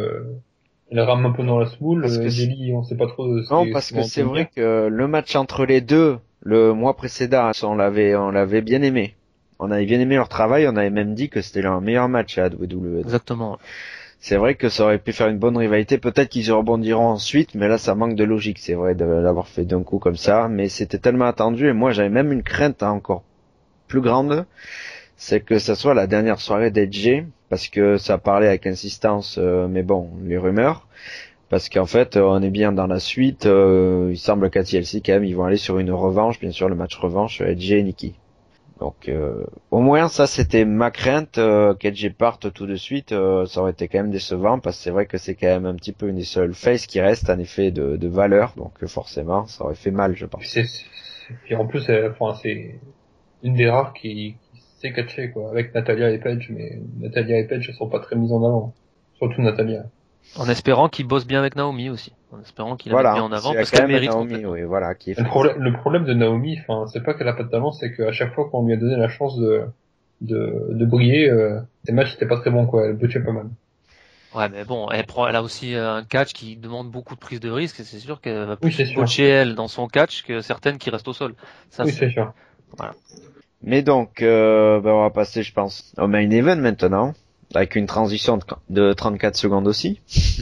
elle rame un peu dans la semoule, Parce que Jelly, on sait pas trop non, ce parce qu'ils vont que en c'est vrai tenir. que le match entre les deux, le mois précédent, on l'avait bien aimé. On avait bien aimé leur travail, on avait même dit que c'était leur meilleur match à WWE. Donc, Exactement. c'est vrai que ça aurait pu faire une bonne rivalité. Peut-être qu'ils y rebondiront ensuite, mais là, ça manque de logique. C'est vrai de l'avoir fait d'un coup comme ça, mais c'était tellement attendu et moi, j'avais même une crainte encore plus grande, c'est que ça soit la dernière soirée d'Edge, parce que ça parlait avec insistance, mais bon, les rumeurs. Parce qu'en fait, on est bien dans la suite. Il semble qu'à TLC, quand même, ils vont aller sur une revanche, bien sûr, le match revanche, Edge et Nikki. Donc, au moins, ça, c'était ma crainte, qu'Edge parte tout de suite. Ça aurait été quand même décevant, parce que c'est vrai que c'est quand même un petit peu une des seules faces qui reste, en effet, de valeur. Donc, forcément, ça aurait fait mal, je Puis pense. puis en plus, enfin, c'est une des rares qui sait catcher, quoi, avec Natalia et Paige, mais Natalia et Paige, elles sont pas très mises en avant. Surtout Natalia. En espérant qu'il bosse bien avec Naomi aussi. En espérant qu'il la mette bien Voilà, en avant c'est parce quand qu'elle même mérite Naomi, complètement. oui, voilà, qui est face. Le problème de Naomi, enfin, c'est pas qu'elle a pas de talent, c'est qu'à chaque fois qu'on lui a donné la chance de briller. Ces matchs c'était pas très bon quoi, elle butchait pas mal. Ouais, mais bon, elle a aussi un catch qui demande beaucoup de prise de risque, et c'est sûr qu'elle va Oui, plus c'est sûr. botcher elle dans son catch que certaines qui restent au sol. Ça, Oui, c'est sûr. voilà. Mais donc, on va passer, je pense, au main event maintenant, avec une transition de 34 secondes aussi.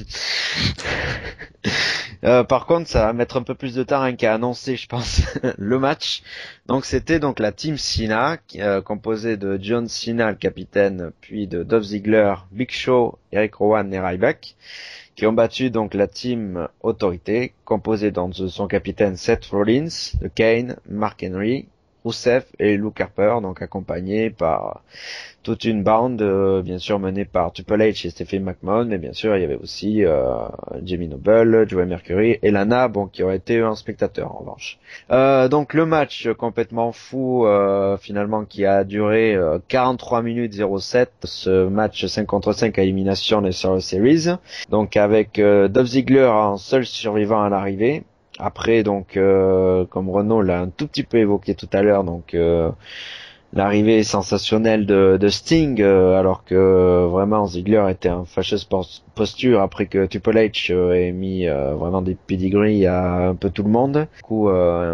Par contre, ça va mettre un peu plus de temps hein, qu'à annoncer, je pense, le match. Donc, c'était donc la team Cena, composée de John Cena, le capitaine, puis de Dolph Ziggler, Big Show, Eric Rowan et Ryback, qui ont battu donc la team Autorité, composée donc de son capitaine Seth Rollins, de Kane, Mark Henry, Rusev et Luke Harper, donc accompagné par toute une bande, bien sûr menée par Triple H et Stephanie McMahon, mais bien sûr il y avait aussi Jamie Noble, Joey Mercury et Lana, bon qui auraient été un spectateur en revanche. Donc le match complètement fou, finalement qui a duré 43 minutes 07, ce match 5 contre 5 à élimination des Survivor Series, donc avec Dolph Ziggler en seul survivant à l'arrivée. Après donc comme Renaud l'a un tout petit peu évoqué tout à l'heure, donc l'arrivée sensationnelle de Sting, alors que vraiment Ziggler était en fâcheuse posture après que Triple H ait mis vraiment des pedigrees à un peu tout le monde. Du coup,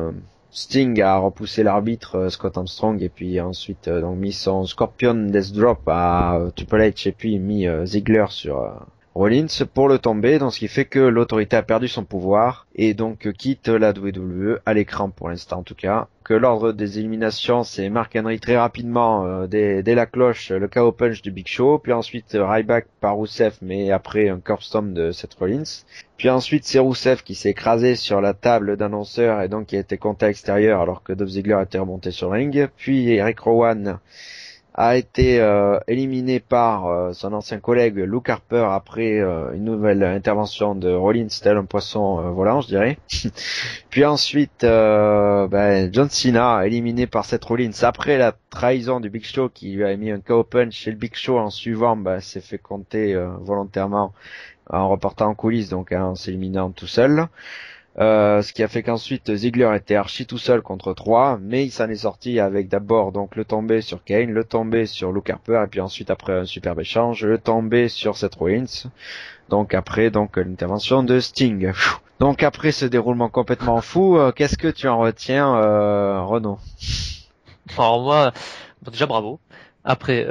Sting a repoussé l'arbitre Scott Armstrong et puis ensuite donc mis son Scorpion Death Drop à Triple H et puis mis Ziggler sur Rollins pour le tomber, donc ce qui fait que l'autorité a perdu son pouvoir et donc quitte la WWE à l'écran pour l'instant en tout cas. Que l'ordre des éliminations, c'est Mark Henry très rapidement dès la cloche, le KO punch du Big Show, puis ensuite Ryback par Rusev mais après un curb stomp de Seth Rollins. Puis ensuite c'est Rusev qui s'est écrasé sur la table d'annonceur et donc qui a été compté à l'extérieur alors que Dolph Ziggler était remonté sur le ring. Puis Eric Rowan a été éliminé par son ancien collègue Luke Harper après une nouvelle intervention de Rollins tel un poisson volant, je dirais. Puis ensuite, John Cena éliminé par Seth Rollins après la trahison du Big Show qui lui a mis un KO punch et le Big Show en suivant s'est fait compter volontairement en repartant en coulisses, donc en s'éliminant tout seul. Ce qui a fait qu'ensuite Ziggler était archi tout seul contre 3, mais il s'en est sorti avec d'abord donc le tombé sur Kane, le tombé sur Luke Harper, et puis ensuite après un superbe échange, le tombé sur Seth Rollins. Donc après l'intervention de Sting. Donc après ce déroulement complètement fou, qu'est-ce que tu en retiens, Renaud? Alors moi, bon, déjà bravo. Après,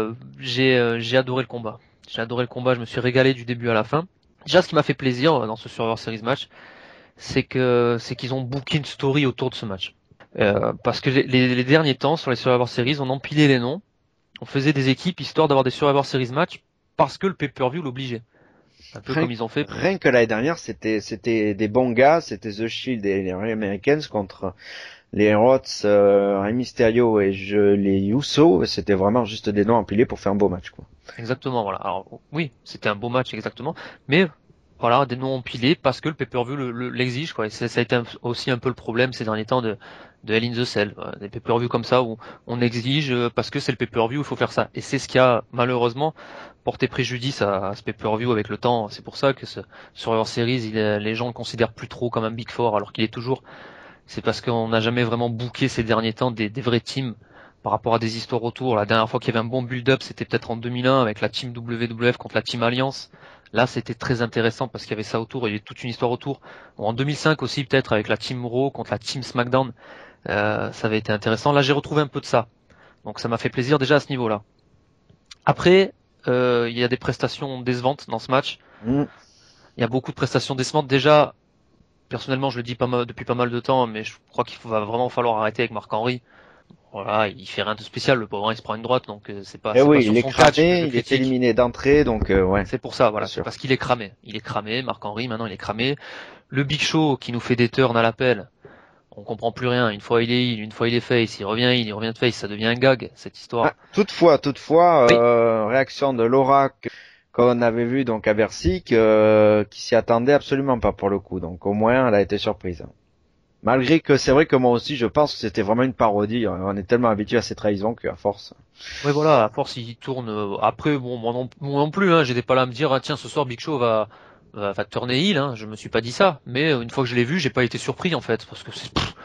j'ai adoré le combat. J'ai adoré le combat, je me suis régalé du début à la fin. Déjà, ce qui m'a fait plaisir dans ce Survivor Series match, c'est qu'ils ont booké une story autour de ce match. Parce que les derniers temps sur les Survivor Series, on empilait les noms, on faisait des équipes histoire d'avoir des Survivor Series match parce que le pay-per-view l'obligeait. Un peu comme ils ont fait. Rien que l'année dernière, c'était des bons gars, c'était The Shield et les Americans contre les Rots, Rey Mysterio et les Usos. C'était vraiment juste des noms empilés pour faire un beau match, quoi. Exactement, voilà. Alors oui, c'était un beau match exactement, mais voilà, des noms empilés parce que le pay-per-view l'exige, quoi. Et ça a été aussi un peu le problème ces derniers temps de Hell in the Cell, des pay-per-view comme ça où on exige parce que c'est le pay-per-view, il faut faire ça. Et c'est ce qui a malheureusement porté préjudice à ce pay-per-view avec le temps. C'est pour ça que sur leur series, les gens le considèrent plus trop comme un Big Four alors qu'il est toujours. C'est parce qu'on n'a jamais vraiment booké ces derniers temps des vrais teams par rapport à des histoires autour. La dernière fois qu'il y avait un bon build-up, c'était peut-être en 2001 avec la team WWF contre la team Alliance. Là, c'était très intéressant parce qu'il y avait ça autour, il y avait toute une histoire autour. Bon, en 2005 aussi, peut-être avec la team Raw contre la team SmackDown, ça avait été intéressant. Là, j'ai retrouvé un peu de ça. Donc ça m'a fait plaisir déjà à ce niveau-là. Après, il y a des prestations décevantes dans ce match. Mm. Il y a beaucoup de prestations décevantes. Déjà, personnellement, je le dis depuis pas mal de temps, mais je crois va vraiment falloir arrêter avec Marc Henry. Voilà, il fait rien de spécial, le pauvre, il se prend une droite, donc c'est pas Oui, sur il est son catch que je cramé, le il est critique. éliminé d'entrée, donc ouais. C'est pour ça, voilà, Bien c'est sûr. parce qu'il est cramé. Il est cramé, Marc Henry, maintenant il est cramé. Le Big Show qui nous fait des turns à l'appel, on comprend plus rien. Une fois il est heel, une fois il est face, il revient de face, ça devient un gag, cette histoire. Toutefois, Oui, réaction de Laura qu'on avait vu donc à Bercy, qui s'y attendait absolument pas pour le coup, donc au moins elle a été surprise. Malgré que c'est vrai que moi aussi je pense que c'était vraiment une parodie, on est tellement habitué à ces trahisons qu'à force. ouais, voilà, à force il tourne. Après, bon, moi non plus, hein, j'étais pas là à me dire, ah, tiens, ce soir Big Show va tourner heel, hein, je me suis pas dit ça. Mais une fois que je l'ai vu, j'ai pas été surpris en fait, parce que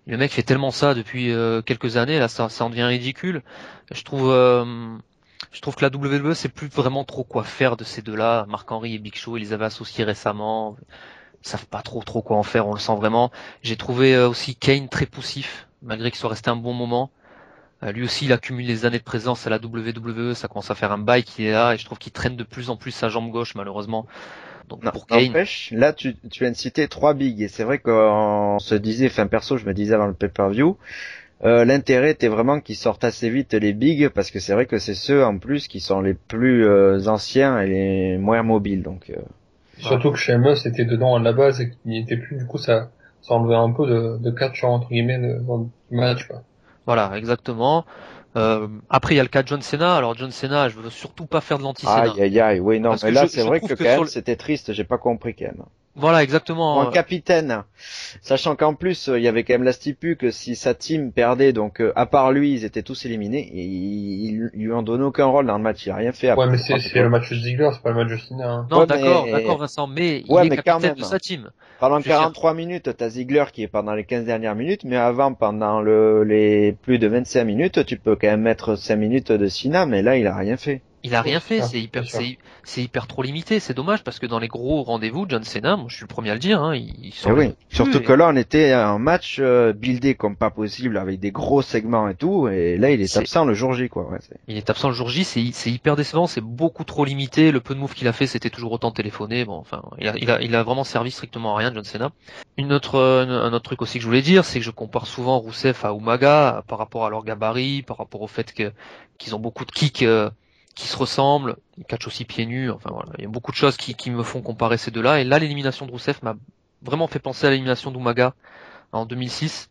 Le mec fait tellement ça depuis quelques années, là ça en devient ridicule. Je trouve je trouve que la WWE sait plus vraiment trop quoi faire de ces deux-là. Mark Henry et Big Show, ils les avaient associés récemment. Ils savent pas trop quoi en faire, on le sent vraiment. J'ai trouvé aussi Kane très poussif, malgré qu'il soit resté un bon moment. Lui aussi, il accumule les années de présence à la WWE, ça commence à faire un bail qu'il est là, et je trouve qu'il traîne de plus en plus sa jambe gauche, malheureusement. Donc Non, pour Kane, n'empêche, là tu viens de citer 3 bigs et c'est vrai qu'on se disait, enfin perso je me disais avant le pay-per-view, l'intérêt était vraiment qu'ils sortent assez vite les bigs parce que c'est vrai que c'est ceux en plus qui sont les plus anciens et les moins mobiles donc voilà. Surtout que Sheamus était dedans à la base et qu'il n'y était plus, du coup ça enlevait un peu de catch entre guillemets dans le match, quoi. Voilà, exactement. Après, il y a le cas de John Cena. Alors John Cena, je veux surtout pas faire de l'anti-Cena. aïe aïe aïe, oui non Parce mais que là c'est je vrai trouve que que quand même c'était triste, j'ai pas compris quand même. voilà, Pour un exactement. capitaine, sachant qu'en plus il y avait quand même la stipu que si sa team perdait, donc à part lui ils étaient tous éliminés et ils lui ont donné aucun rôle dans le match, il a rien fait Ouais, après. mais c'est le match de Ziggler, c'est pas le match de Cena, hein. Non, Ouais d'accord, mais Vincent, mais il ouais est mais quand capitaine même. de sa team. Pendant Je veux dire, 43 minutes, t'as Ziggler qui est pendant les 15 dernières minutes, mais avant, pendant les plus de 25 minutes, tu peux quand même mettre 5 minutes de Cena, mais là, il a rien fait. il a Oui, rien fait. c'est sûr. C'est hyper trop limité. C'est dommage parce que dans les gros rendez-vous, John Cena, moi je suis le premier à le dire, hein, il Et sort les oui, doigts du surtout cul. que là, on était en match buildé comme pas possible, avec des gros segments et tout, et là, il est C'est absent le jour J, quoi. Ouais, Il est absent le jour J, c'est hyper décevant, c'est beaucoup trop limité. Le peu de moves qu'il a fait, c'était toujours autant téléphoné. Bon, enfin, il a vraiment servi strictement à rien, John Cena. Un autre truc aussi que je voulais dire, c'est que je compare souvent Rousseff à Umaga par rapport à leur gabarit, par rapport au fait qu'ils ont beaucoup de kicks qui se ressemblent. Ils catchent aussi pieds nus. Enfin voilà, il y a beaucoup de choses qui me font comparer ces deux-là. Et là, l'élimination de Rousseff m'a vraiment fait penser à l'élimination d'Umaga en 2006.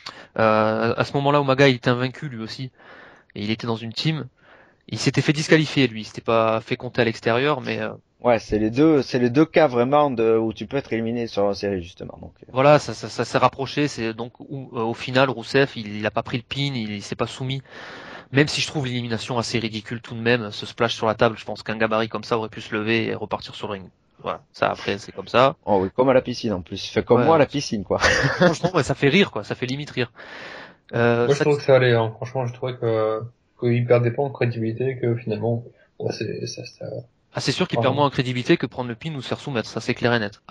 À ce moment-là, Umaga, il était invaincu lui aussi, et il était dans une team. Il s'était fait disqualifier lui, il s'était pas fait compter à l'extérieur, mais ouais, c'est les deux cas vraiment où tu peux être éliminé sur la série, justement. Donc, voilà, ça s'est rapproché. C'est donc au final, Rousseff, il a pas pris le pin, il s'est pas soumis. Même si je trouve l'élimination assez ridicule tout de même, ce splash sur la table, je pense qu'un gabarit comme ça aurait pu se lever et repartir sur le ring. Voilà, ça après c'est comme ça. oh oui, comme à la piscine en plus. Fait comme Ouais, moi à la piscine, quoi. franchement, ouais, ça fait rire quoi, ça fait limite rire. Moi, je trouve que ça allait, hein. Franchement, je trouvais qu'il perdait pas en crédibilité, que finalement, ouais, Ah, c'est sûr qu'il perd enfin, moins en crédibilité que prendre le pin ou se faire soumettre, ça c'est clair et net.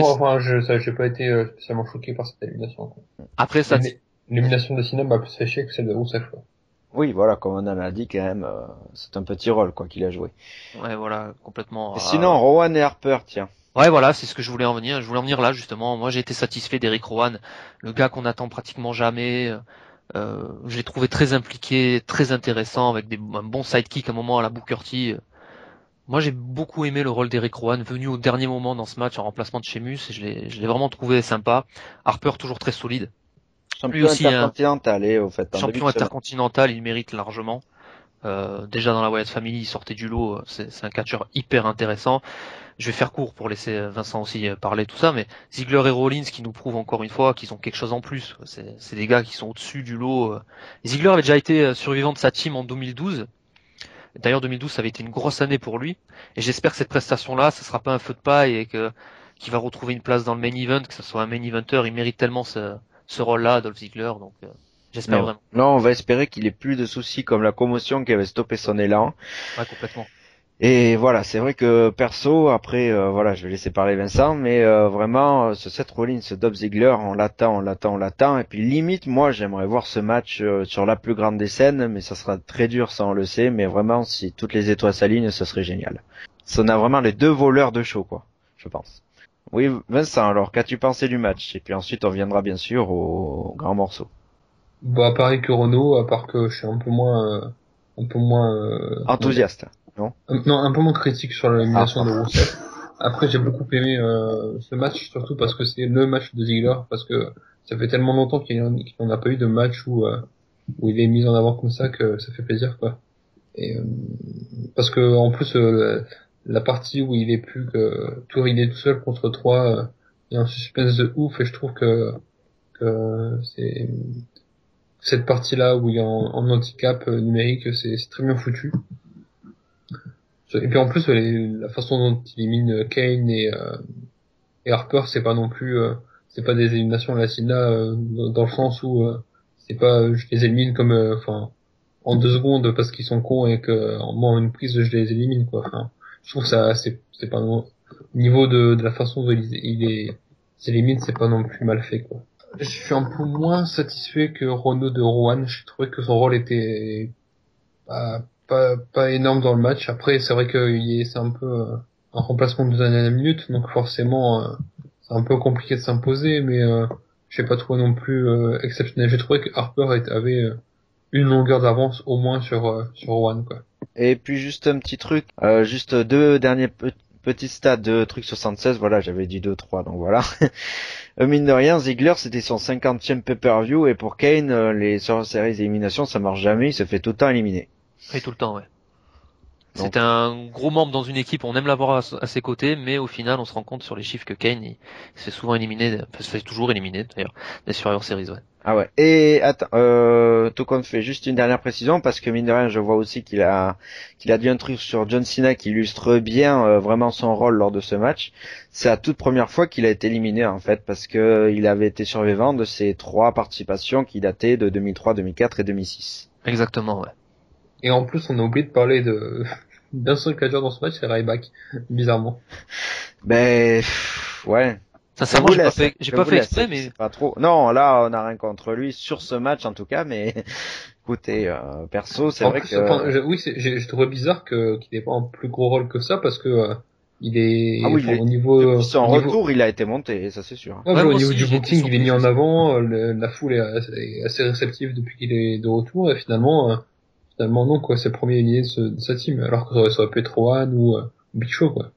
j'ai pas été spécialement choqué par cette élimination, quoi. Après ça, L'élimination de Cena m'a plus fait chier que celle de Rousseff, quoi. Oui, voilà, comme on en a dit, quand même, c'est un petit rôle, quoi, qu'il a joué. ouais voilà, complètement. Et sinon, Rowan et Harper, tiens. Ouais, voilà, c'est ce que je voulais en venir. Je voulais en venir là, justement. Moi, j'ai été satisfait d'Eric Rowan, le gars qu'on attend pratiquement je l'ai trouvé très impliqué, très intéressant, avec un bon sidekick à un moment à la Booker T. Moi, j'ai beaucoup aimé le rôle d'Eric Rowan, venu au dernier moment dans ce match en remplacement de Sheamus, et je l'ai vraiment trouvé sympa. Harper, toujours très solide. Lui Champion aussi, un intercontinental, et au fait, en début champion de semaine. intercontinental, il mérite largement. Déjà dans la Wyatt Family, il sortait du lot. C'est un catcheur hyper intéressant. Je vais faire court pour laisser Vincent aussi parler tout ça, mais Ziggler et Rollins qui nous prouvent encore une fois qu'ils ont quelque chose en plus. C'est des gars qui sont au-dessus du lot. Ziggler avait déjà été survivant de sa team en 2012. D'ailleurs 2012 ça avait été une grosse année pour lui. Et j'espère que cette prestation-là, ça sera pas un feu de paille et qu'il va retrouver une place dans le main event, que ce soit un main eventer. Il mérite tellement ce rôle-là, Adolf Ziggler. Donc j'espère Non. vraiment. Non, on va espérer qu'il ait plus de soucis comme la commotion qui avait stoppé son élan. Ouais, complètement. Et voilà, c'est vrai que perso, après, voilà, je vais laisser parler Vincent, mais vraiment, ce Seth Rollins, ce Dolph Ziggler, on l'attend, et puis limite, moi, j'aimerais voir ce match sur la plus grande des scènes, mais ça sera très dur, ça on le sait, mais vraiment, si toutes les étoiles s'alignent, ce serait génial. Ça, on a vraiment les deux voleurs de show, quoi, je pense. Oui, Vincent, alors, qu'as-tu pensé du match? Et puis ensuite, on viendra bien sûr au grand morceau. Bah, pareil que Renault, à part que je suis un peu moins, comment dire, Enthousiaste, non? non, un peu moins critique sur Ah, l'élimination de ah. Rousseff. Après, j'ai beaucoup aimé ce match, surtout parce que c'est le match de Ziggler, parce que ça fait tellement longtemps qu'il n'en a pas eu de match où il est mis en avant comme ça que ça fait plaisir, quoi. Et parce que en plus, la partie où il est plus que il est tout seul contre trois, il y a un suspense de ouf, et je trouve que c'est cette partie-là où il est en handicap numérique, c'est très bien foutu. Et puis en plus, la façon dont il élimine Kane et Harper, c'est pas non plus c'est pas des éliminations à la Cena dans le sens où c'est pas je les élimine comme en 2 secondes parce qu'ils sont cons et que en une prise je les élimine quoi. Enfin, je trouve ça c'est pas au niveau de la façon dont il s'élimine, c'est pas non plus mal fait quoi. Je suis un peu moins satisfait que Renaud de Rouen. Je trouvais que son rôle était pas énorme dans le match. Après, c'est vrai que c'est un peu un remplacement de dernière minute, donc forcément, c'est un peu compliqué de s'imposer, mais j'ai pas trouvé non plus exceptionnel. J'ai trouvé que Harper avait une longueur d'avance au moins sur One, quoi. Et puis juste un petit truc, juste deux derniers petits stats de truc 76, voilà, j'avais dit 2-3, donc voilà. Mine de rien, Ziggler, c'était son 50e pay-per-view, et pour Kane, les séries d'élimination, ça marche jamais, il se fait tout le temps éliminer. Et tout le temps, ouais. Donc, C'est un gros membre dans une équipe, on aime l'avoir à ses côtés, mais au final, on se rend compte sur les chiffres que Kane, il se fait souvent éliminer, se fait toujours éliminer, d'ailleurs, des Survivor Series, ouais. ah ouais. Et attends, tout compte fait, juste une dernière précision, parce que mine de rien, je vois aussi qu'il a dit un truc sur John Cena qui illustre bien vraiment son rôle lors de ce match. C'est la toute première fois qu'il a été éliminé en fait, parce que il avait été survivant de ses 3 participations qui dataient de 2003, 2004 et 2006. Exactement, ouais. Et en plus, on a oublié de parler d'un seul catcheur dans ce match, c'est Ryback, bizarrement. Ben ouais. Sincèrement, j'ai pas fait exprès, mais c'est pas trop. Non, là, on a rien contre lui sur ce match en tout cas, mais écoutez, perso, c'est vrai que oui, j'ai trouvé bizarre qu'il ait pas un plus gros rôle que ça parce que il est, ah oui, au niveau, depuis son retour, il a été monté, ça c'est sûr. ouais, ouais, au moi niveau aussi, du j'ai été booking, il est mis surpris en aussi. avant, la foule est assez réceptive depuis qu'il est de retour et finalement non quoi, c'est le premier lié de sa team alors que ça aurait pu être Rowan ou Big Show quoi.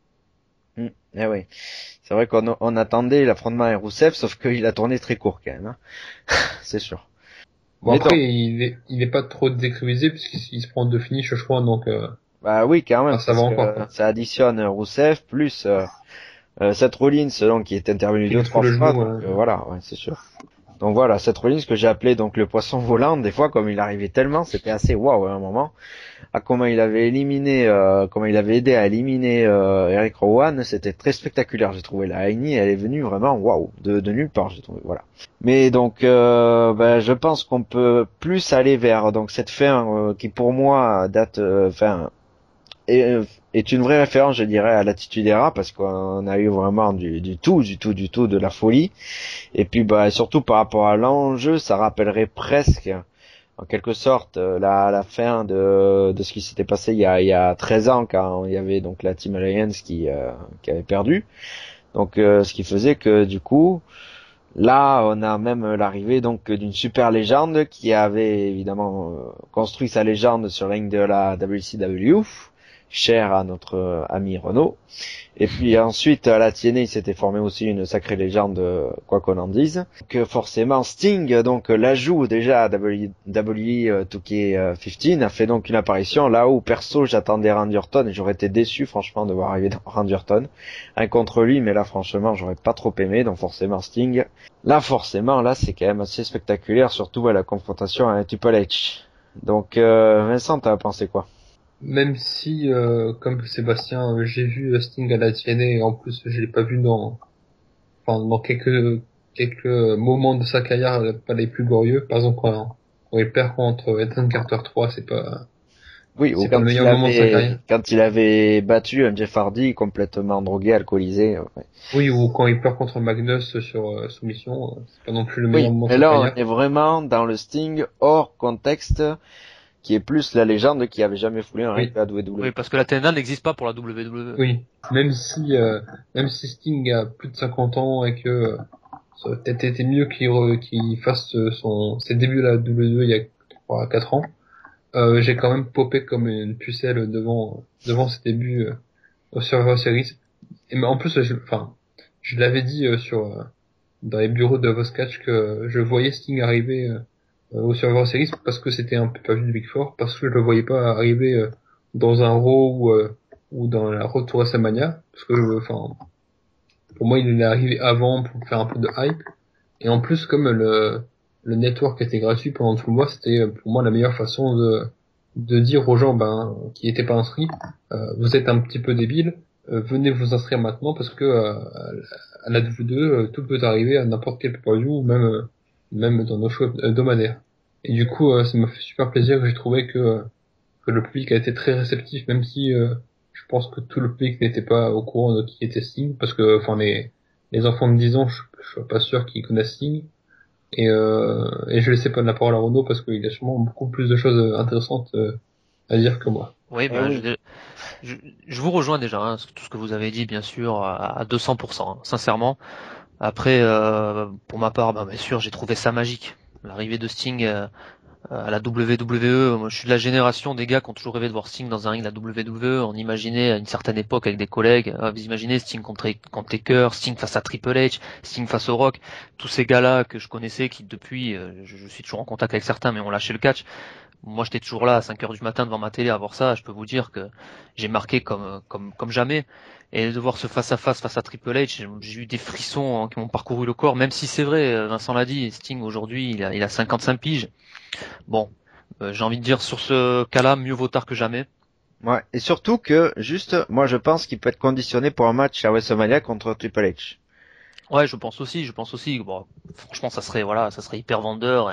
Eh oui. C'est vrai qu'on attendait l'affrontement à Rousseff, sauf qu'il a tourné très court quand même, hein. C'est sûr. Bon Mais après donc, il est pas trop décrivisé puisqu'il se prend 2 finishes je crois donc bah oui, quand même, ça va parce que encore quoi. ça additionne Rousseff plus Seth Rollins, donc qui est intervenu Qui deux lui fout trois le fois, genou. donc voilà, ouais, c'est sûr. Donc voilà, Seth Rollins que j'ai appelé donc le poisson volant, des fois comme il arrivait tellement, c'était assez waouh à un moment. Ah, comment il avait éliminé, comment il avait aidé à éliminer Eric Rowan, c'était très spectaculaire, j'ai trouvé. La Heini, elle est venue vraiment waouh, de nulle part, j'ai trouvé. Voilà. Mais donc, ben, je pense qu'on peut plus aller vers donc cette fin qui pour moi date, est une vraie référence, je dirais, à l'Attitude Era parce qu'on a eu vraiment du tout de la folie. Et puis, bah, surtout par rapport à l'enjeu, ça rappellerait presque en quelque sorte la fin de ce qui s'était passé il y a 13 ans quand il y avait donc la Team Alliance qui avait perdu. Donc ce qui faisait que du coup là on a même l'arrivée donc d'une super légende qui avait évidemment construit sa légende sur la ligne de la WCW, chère à notre ami Renaud. Et puis ensuite, à la TNA, il s'était formé aussi une sacrée légende, quoi qu'on en dise. Que forcément, Sting, donc l'ajout déjà à WWE 2K15, a fait donc une apparition là où perso j'attendais Randy Orton et j'aurais été déçu franchement de voir arriver dans Randy Orton. Un contre lui, mais là franchement j'aurais pas trop aimé, donc forcément Sting. Là forcément, là c'est quand même assez spectaculaire, surtout à la confrontation à Triple H. Donc Vincent, t'as pensé quoi? Même si, comme Sébastien, j'ai vu Sting à la TNA et en plus je l'ai pas vu dans quelques moments de sa carrière pas les plus glorieux. Par exemple, quand il perd contre Ethan Carter 3, Oui, ou c'est pas le meilleur moment de sa carrière. quand il avait battu un Jeff Hardy complètement drogué, alcoolisé. Ouais. Oui, ou quand il perd contre Magnus sur soumission, c'est pas non plus le meilleur Oui, moment de mais sa là on carrière. est vraiment dans le Sting hors contexte, qui est plus la légende qui avait jamais foulé un ring Oui, à WWE. Oui, parce que la TNA n'existe pas pour la WWE. oui. Même si Sting a plus de 50 ans et que ça aurait peut-être été mieux qu'il fasse ses débuts à la WWE il y a 3 à 4 ans. J'ai quand même popé comme une pucelle devant ses débuts au Survivor Series. Et mais en plus, je l'avais dit dans les bureaux de Voscatch que je voyais Sting arriver au Survivor Series parce que c'était un pay-per-view de Big Four, parce que je le voyais pas arriver dans un Raw ou dans la Road to WrestleMania, parce que pour moi il est arrivé avant pour faire un peu de hype. Et en plus, comme le network était gratuit pendant tout le mois, c'était pour moi la meilleure façon de dire aux gens qui étaient pas inscrits, vous êtes un petit peu débiles, venez vous inscrire maintenant parce que à la W2 tout peut arriver à n'importe quel pay-per-view ou même dans nos shows hebdomadaires. Et du coup ça m'a fait super plaisir que j'ai trouvé que le public a été très réceptif, même si je pense que tout le public n'était pas au courant de qui était Sting, parce que enfin les enfants de 10 ans, je suis pas sûr qu'ils connaissent Sting. Et je laissais pas de la parole à Renaud parce qu'il a sûrement beaucoup plus de choses intéressantes à dire que moi. Oui, Eh oui. je vous rejoins déjà, hein, tout ce que vous avez dit, bien sûr, à 200%, hein, sincèrement. Après, pour ma part, bien sûr, j'ai trouvé ça magique. L'arrivée de Sting à la WWE, moi, je suis de la génération des gars qui ont toujours rêvé de voir Sting dans un ring de la WWE. On imaginait à une certaine époque avec des collègues, vous imaginez Sting contre Taker, Sting face à Triple H, Sting face au Rock, tous ces gars-là que je connaissais qui depuis, je suis toujours en contact avec certains, mais ont lâché le catch. Moi, j'étais toujours là à 5 heures du matin devant ma télé à voir ça. Je peux vous dire que j'ai marqué comme jamais. Et de voir ce face à Triple H, j'ai eu des frissons qui m'ont parcouru le corps. Même si c'est vrai, Vincent l'a dit, Sting aujourd'hui, il a 55 piges. Bon, j'ai envie de dire sur ce cas-là, mieux vaut tard que jamais. Ouais. Et surtout que, juste, moi je pense qu'il peut être conditionné pour un match à WrestleMania contre Triple H. Ouais, je pense aussi. Bon, franchement, ça serait hyper vendeur. Et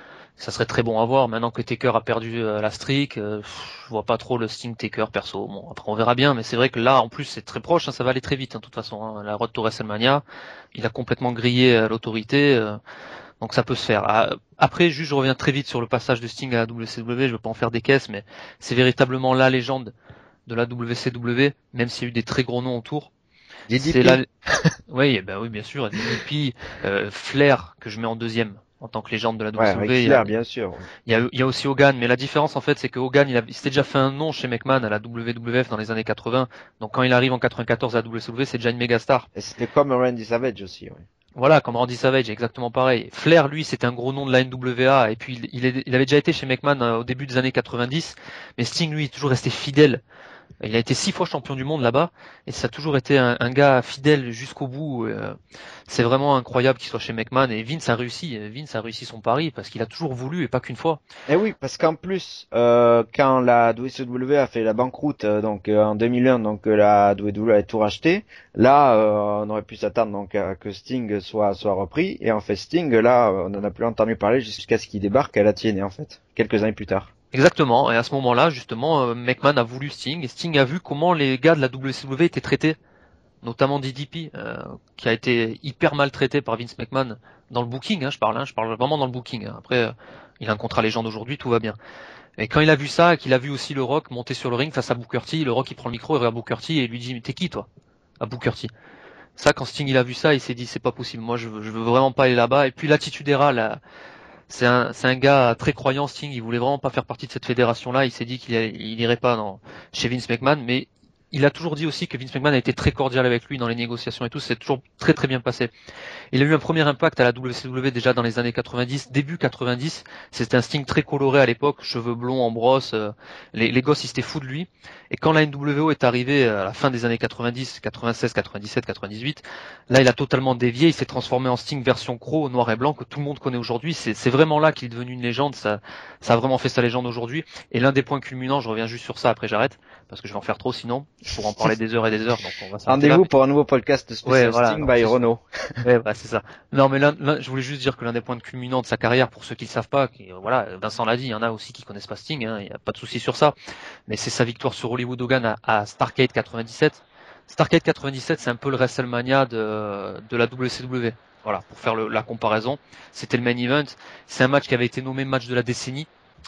ça serait très bon à voir. Maintenant que Taker a perdu la streak, je vois pas trop le Sting Taker perso. Bon, après on verra bien, mais c'est vrai que là, en plus, c'est très proche, hein, ça va aller très vite, hein, de toute façon. Hein. La road to WrestleMania, il a complètement grillé l'autorité, donc ça peut se faire. Après, juste, je reviens très vite sur le passage de Sting à la WCW. Je veux pas en faire des caisses, mais c'est véritablement la légende de la WCW, même s'il y a eu des très gros noms autour. C'est DDP. la, oui, ben oui, bien sûr, DDP, Flair que je mets en deuxième en tant que légende de la Ouais, Ric WCW. Flair, bien sûr. Il y a aussi Hogan, mais la différence en fait, c'est que Hogan, il s'était déjà fait un nom chez McMahon à la WWF dans les années 80. Donc quand il arrive en 94 à la WCW, c'est déjà une méga star. Et c'était comme Randy Savage aussi, ouais. Voilà, comme Randy Savage, exactement pareil. Flair, lui, c'était un gros nom de la NWA, et puis il avait déjà été chez McMahon au début des années 90, mais Sting, lui, est toujours resté fidèle. Il a été 6 fois champion du monde là-bas, et ça a toujours été un gars fidèle jusqu'au bout. C'est vraiment incroyable qu'il soit chez McMahon, et Vince a réussi son pari, parce qu'il a toujours voulu, et pas qu'une fois. Eh oui, parce qu'en plus, quand la WCW a fait la banqueroute, en 2001, la WWE a tout racheté, là, on aurait pu s'attendre donc à que Sting soit repris, et en fait Sting, là, on en a plus entendu parler jusqu'à ce qu'il débarque à la TNA en fait, quelques années plus tard. Exactement, et à ce moment-là, justement, McMahon a voulu Sting, et Sting a vu comment les gars de la WCW étaient traités, notamment DDP, qui a été hyper maltraité par Vince McMahon dans le booking, je parle vraiment dans le booking. Hein. Après, il a un contrat légende aujourd'hui, tout va bien. Et quand il a vu ça, et qu'il a vu aussi le Rock monter sur le ring face à Booker T, le Rock il prend le micro, il regarde Booker T et lui dit, mais t'es qui toi? À Booker T. Ça, quand Sting il a vu ça, il s'est dit, c'est pas possible, moi je veux vraiment pas aller là-bas. Et puis l'attitude Era, là, c'est un gars très croyant, Sting, il voulait vraiment pas faire partie de cette fédération-là, il s'est dit il irait pas chez Vince McMahon, mais il a toujours dit aussi que Vince McMahon a été très cordial avec lui dans les négociations et tout, c'est toujours très très bien passé. Il a eu un premier impact à la WCW déjà dans les années 90, début 90, c'était un Sting très coloré à l'époque, cheveux blonds en brosse, les gosses ils étaient fous de lui, et quand la NWO est arrivée à la fin des années 90, 96, 97, 98, là il a totalement dévié, il s'est transformé en Sting version Crow, noir et blanc, que tout le monde connaît aujourd'hui, c'est vraiment là qu'il est devenu une légende, ça a vraiment fait sa légende aujourd'hui, et l'un des points culminants, je reviens juste sur ça, après j'arrête, parce que je vais en faire trop sinon, je pourrais en parler des heures et des heures, donc on va s'arrêter là. Rendez-vous pour un nouveau podcast spécial Ouais, voilà, Sting non, by Renaud. Ouais, bah, c'est ça. Non, mais je voulais juste dire que l'un des points culminants de sa carrière, pour ceux qui ne savent pas, voilà, Vincent l'a dit, il y en a aussi qui connaissent pas Sting, hein, il n'y a pas de souci sur ça, mais c'est sa victoire sur Hollywood Hogan à Starrcade 97. Starrcade 97, c'est un peu le WrestleMania de la WCW. Voilà, pour faire la comparaison. C'était le main event. C'est un match qui avait été nommé match de la décennie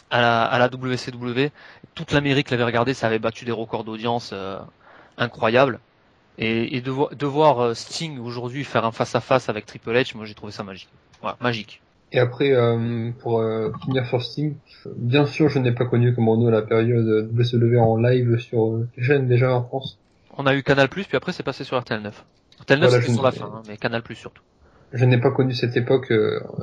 à la WCW. Toute l'Amérique l'avait regardé, ça avait battu des records d'audience incroyables. Et de voir Sting aujourd'hui faire un face-à-face avec Triple H, moi j'ai trouvé ça magique. Voilà, magique. Et après, pour finir sur Sting, bien sûr, je n'ai pas connu comme Renaud la période WCW en live sur les chaînes déjà en France. On a eu Canal+, puis après c'est passé sur RTL 9. RTL 9 Voilà, c'était sur la fin, hein, mais Canal+, surtout. je n'ai pas connu cette époque,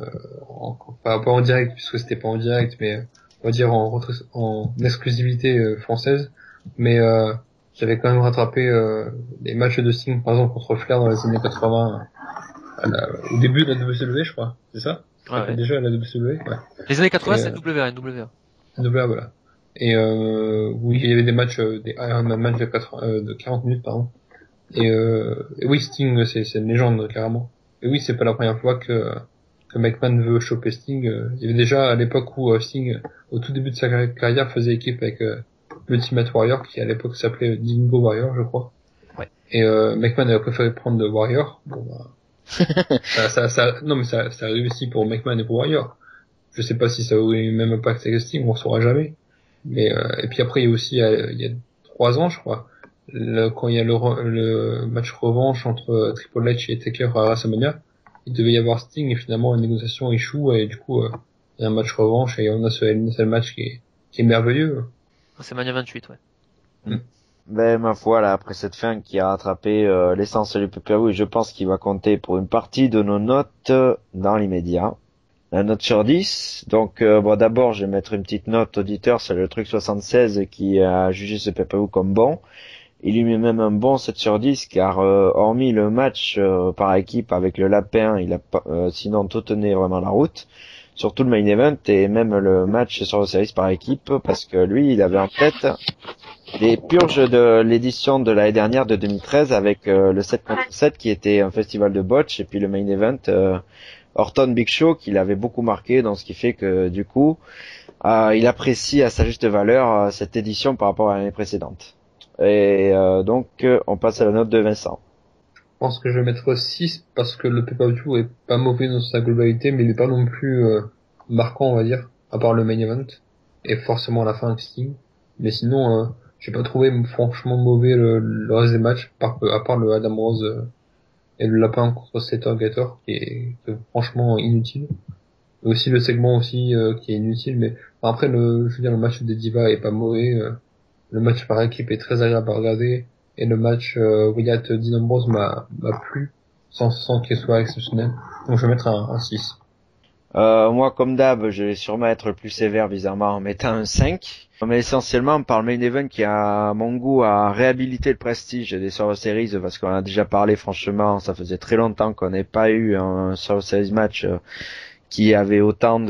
pas en direct, puisque c'était pas en direct, mais on va dire en exclusivité française. Mais j'avais quand même rattrapé les matchs de Sting, par exemple, contre Flair dans les années 80, au début de la WCW, je crois. C'est ça? Ouais. Déjà à la WCW, ouais. Les années 80, c'est NWA. NWA, voilà. Et oui, il y avait des matchs, des Iron Man matchs de 40 minutes, pardon. Et oui, Sting, c'est une légende, clairement. Et oui, c'est pas la première fois que McMahon veut choper Sting. Il y avait déjà à l'époque où Sting, au tout début de sa carrière, faisait équipe avec l'Ultimate Warrior, qui à l'époque s'appelait Dingo Warrior, je crois. Ouais. Et McMahon avait préféré prendre le Warrior. Bon, bah, non mais ça a réussi pour McMahon et pour Warrior. Je sais pas si ça aurait eu le même impact avec Sting, on saura jamais. Mais et puis après il y a aussi il y a 3 ans, je crois, quand il y a le match revanche entre Triple H et Taker à WrestleMania, il devait y avoir Sting et finalement la négociation échoue et du coup il y a un match revanche et on a ce seul match qui est merveilleux. C'est Mania 28, ouais. Ben ma foi là, après cette fin qui a rattrapé l'essentiel du pay-per-view, je pense qu'il va compter pour une partie de nos notes dans l'immédiat. La note sur 10. Donc bon, d'abord je vais mettre une petite note auditeur, c'est le truc 76 qui a jugé ce pay-per-view comme bon. Il lui met même un bon 7 sur 10 car hormis le match par équipe avec le lapin, il a pas, sinon tout tenait vraiment la route. Surtout le main event et même le match sur le service par équipe parce que lui il avait en tête les purges de l'édition de l'année dernière de 2013 avec le 7 contre 7 qui était un festival de botch et puis le main event Orton Big Show qui l'avait beaucoup marqué, donc ce qui fait que du coup il apprécie à sa juste valeur cette édition par rapport à l'année précédente. Et donc on passe à la note de Vincent. Je pense que je vais mettre 6 parce que le pay-per-view est pas mauvais dans sa globalité, mais il est pas non plus marquant, on va dire, à part le main event et forcément la fin avec Sting. Mais sinon, j'ai pas trouvé franchement mauvais le reste des matchs, à part le Adam Rose et le lapin contre Slater Gator qui est franchement inutile. Et aussi le segment aussi qui est inutile, mais après je veux dire le match des Divas est pas mauvais. Le match par équipe est très agréable à regarder. Et le match Wyatt Dean Ambrose m'a plu sans qu'il soit exceptionnel. Donc je vais mettre un 6. Moi, comme d'hab, je vais sûrement être plus sévère bizarrement en mettant un 5. Mais essentiellement par le main event qui a, à mon goût, a réhabilité le prestige des Survivor Series parce qu'on a déjà parlé franchement, ça faisait très longtemps qu'on n'ait pas eu un Survivor Series match qui avait autant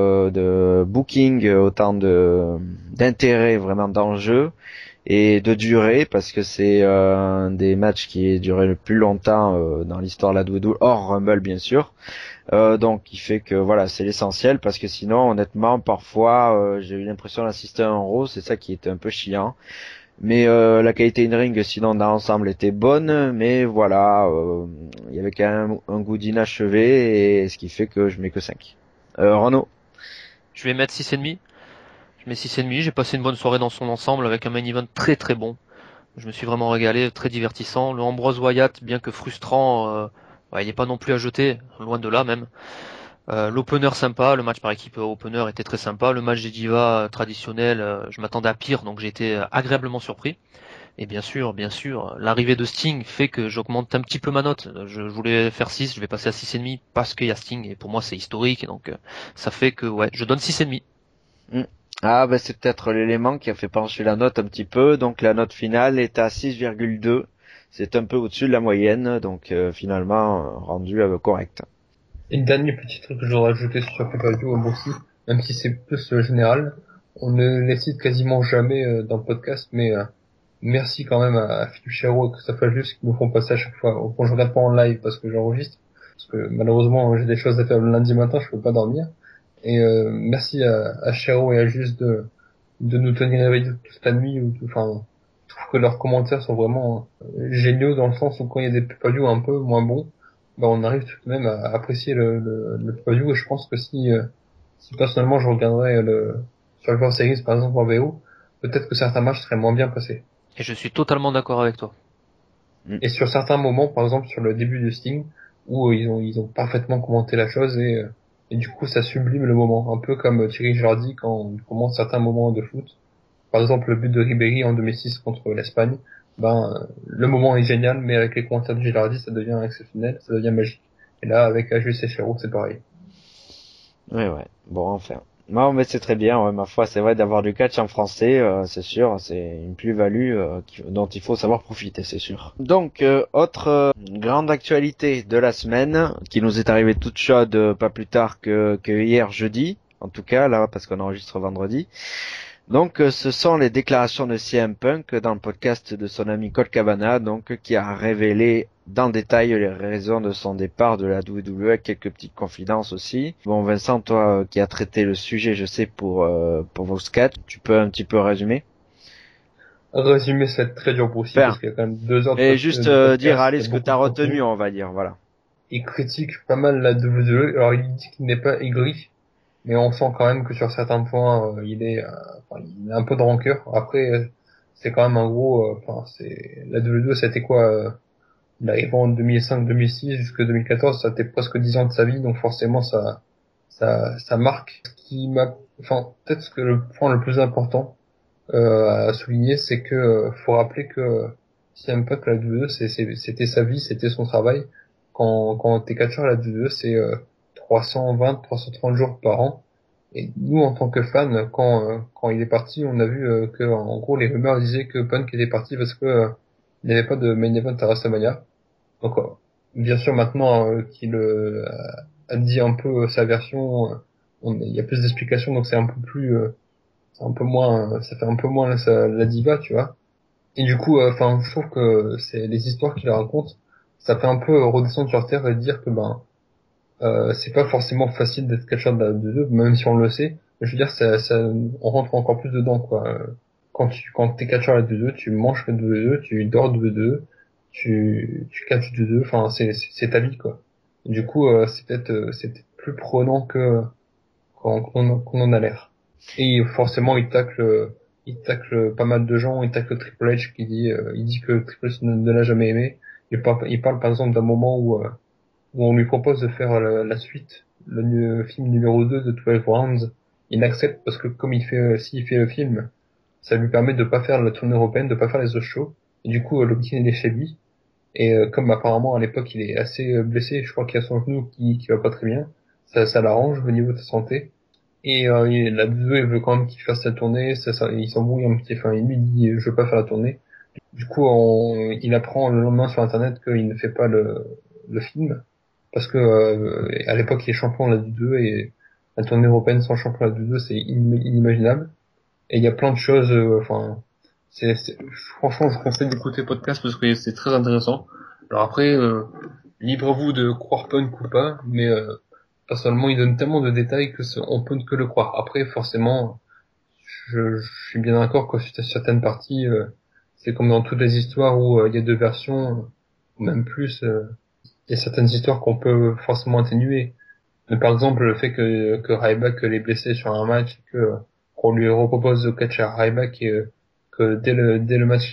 de booking, autant d'intérêt vraiment d'enjeu et de durée parce que c'est un des matchs qui a duré le plus longtemps dans l'histoire de la WWE, hors Rumble bien sûr. Donc il fait que voilà, c'est l'essentiel parce que sinon honnêtement parfois j'ai eu l'impression d'assister à un Raw, c'est ça qui était un peu chiant. Mais la qualité in ring sinon dans l'ensemble était bonne, mais voilà, il y avait quand même un goût d'inachevé et ce qui fait que je mets que 5. Renaud. Je vais mettre 6,5. Je mets 6,5. J'ai passé une bonne soirée dans son ensemble avec un main event très très bon. Je me suis vraiment régalé, très divertissant. Le Ambrose Wyatt, bien que frustrant, il n'est pas non plus à jeter, loin de là même. L'opener sympa, le match par équipe opener était très sympa. Le match des divas traditionnel, je m'attendais à pire, donc j'ai été agréablement surpris. Et bien sûr, l'arrivée de Sting fait que j'augmente un petit peu ma note. Je voulais faire 6, je vais passer à 6,5 parce qu'il y a Sting et pour moi c'est historique. Et donc ça fait que ouais, je donne 6,5. Ah bah c'est peut-être l'élément qui a fait pencher la note un petit peu, donc la note finale est à 6,2. C'est un peu au-dessus de la moyenne, donc finalement rendu correct. Et le dernier petit truc que je voudrais ajouter sur Pay-Per-View aussi, même si c'est plus général, on ne les cite quasiment jamais dans le podcast, mais merci quand même à Philippe Chéreau et Christophe Juste qui nous font passer à chaque fois. Bon, je regarde pas en live parce que j'enregistre, parce que malheureusement j'ai des choses à faire le lundi matin, je peux pas dormir. Et merci à Chéreau et à Juste de nous tenir éveillés toute la nuit. Enfin, je trouve que leurs commentaires sont vraiment géniaux dans le sens où quand il y a des pay-per-view un peu moins bons, bah on arrive tout de même à apprécier le pay-per-view. Et je pense que si personnellement je regarderais le Survivor Series par exemple en VO, peut-être que certains matchs seraient moins bien passés. Et je suis totalement d'accord avec toi. Et sur certains moments, par exemple sur le début de Sting, où ils ont parfaitement commenté la chose et du coup ça sublime le moment, un peu comme Thierry Jardy quand il commente certains moments de foot. Par exemple le but de Ribéry en 2006 contre l'Espagne, le moment est génial, mais avec les commentaires de Girardi ça devient exceptionnel, ça devient magique. Et là avec Ajus et Chéreau c'est pareil. Ouais, bon enfin. Non mais c'est très bien, ouais, ma foi, c'est vrai d'avoir du catch en français, c'est sûr, c'est une plus-value dont il faut savoir profiter, c'est sûr. Donc, autre grande actualité de la semaine, qui nous est arrivée toute chaude pas plus tard que hier jeudi, en tout cas là, parce qu'on enregistre vendredi. Donc, ce sont les déclarations de CM Punk dans le podcast de son ami Colt Cabana, donc, qui a révélé dans le détail les raisons de son départ de la WWE, avec quelques petites confidences aussi. Bon, Vincent, toi, qui as traité le sujet, je sais, pour vos sketchs, tu peux un petit peu résumer? Résumer, ça va être très dur pour aussi, parce Enfin, qu'il y a quand même 2 heures et juste de dire, podcast, allez, il y a ce que beaucoup t'as de retenu, contenu. on va dire, voilà. Il critique pas mal la WWE, alors il dit qu'il n'est pas aigri, mais on sent quand même que sur certains points, il a un peu de rancœur. Après, c'est quand même un gros, la WWE, c'était quoi, il arrive en 2005-2006 jusqu'à 2014, ça était presque 10 ans de sa vie, donc forcément ça marque. Ce qui m'a, peut-être que le point le plus important à souligner, c'est que faut rappeler que CM Punk la WWE, c'était sa vie, c'était son travail. Quand t'es catcheur à la WWE, c'est 320, 330 jours par an. Et nous, en tant que fans, quand il est parti, on a vu que en gros les rumeurs disaient que Punk était parti parce que il n'y avait pas de main event à WrestleMania. Donc bien sûr maintenant qu'il a dit un peu sa version, il y a plus d'explications, donc c'est un peu moins, ça fait un peu moins la diva, tu vois. Et du coup, je trouve que c'est les histoires qu'il raconte, ça fait un peu redescendre sur terre et dire que c'est pas forcément facile d'être catcheur de deux, même si on le sait. Mais je veux dire, on rentre encore plus dedans, quoi. Quand t'es catcheur à deux, tu manges de deux, tu dors de deux, tu catches de deux. Enfin, c'est ta vie, quoi. Et du coup, c'est peut-être plus prenant que qu'on en a l'air. Et forcément, il tacle pas mal de gens. Il tacle Triple H il dit que Triple H ne l'a jamais aimé. Il parle par exemple d'un moment où on lui propose de faire la suite, film numéro 2 de 12 Rounds. Il accepte parce que comme s'il fait le film, ça lui permet de pas faire la tournée européenne, de pas faire les autres shows. Et du coup, le il est chez lui. Et comme apparemment à l'époque il est assez blessé, je crois qu'il a son genou qui va pas très bien, ça l'arrange au niveau de sa santé. Et la WWE veut quand même qu'il fasse sa tournée, il s'embrouille un petit, enfin il lui dit je veux pas faire la tournée. Du coup il apprend le lendemain sur internet qu'il ne fait pas le film parce que à l'époque il est champion de la WWE et la tournée européenne sans champion de la WWE c'est inimaginable. Et il y a plein de choses, franchement je conseille d'écouter le podcast parce que c'est très intéressant. Alors après libre vous de croire Punk ou pas, mais personnellement, il donne tellement de détails on peut que le croire. Après, forcément, je suis bien d'accord que sur certaines parties, c'est comme dans toutes les histoires où il y a deux versions, ou même plus. Il y a certaines histoires qu'on peut forcément atténuer. Mais par exemple, le fait que Ryback l'ait blessé sur un match, qu'on lui repropose de catcher Ryback et que dès le match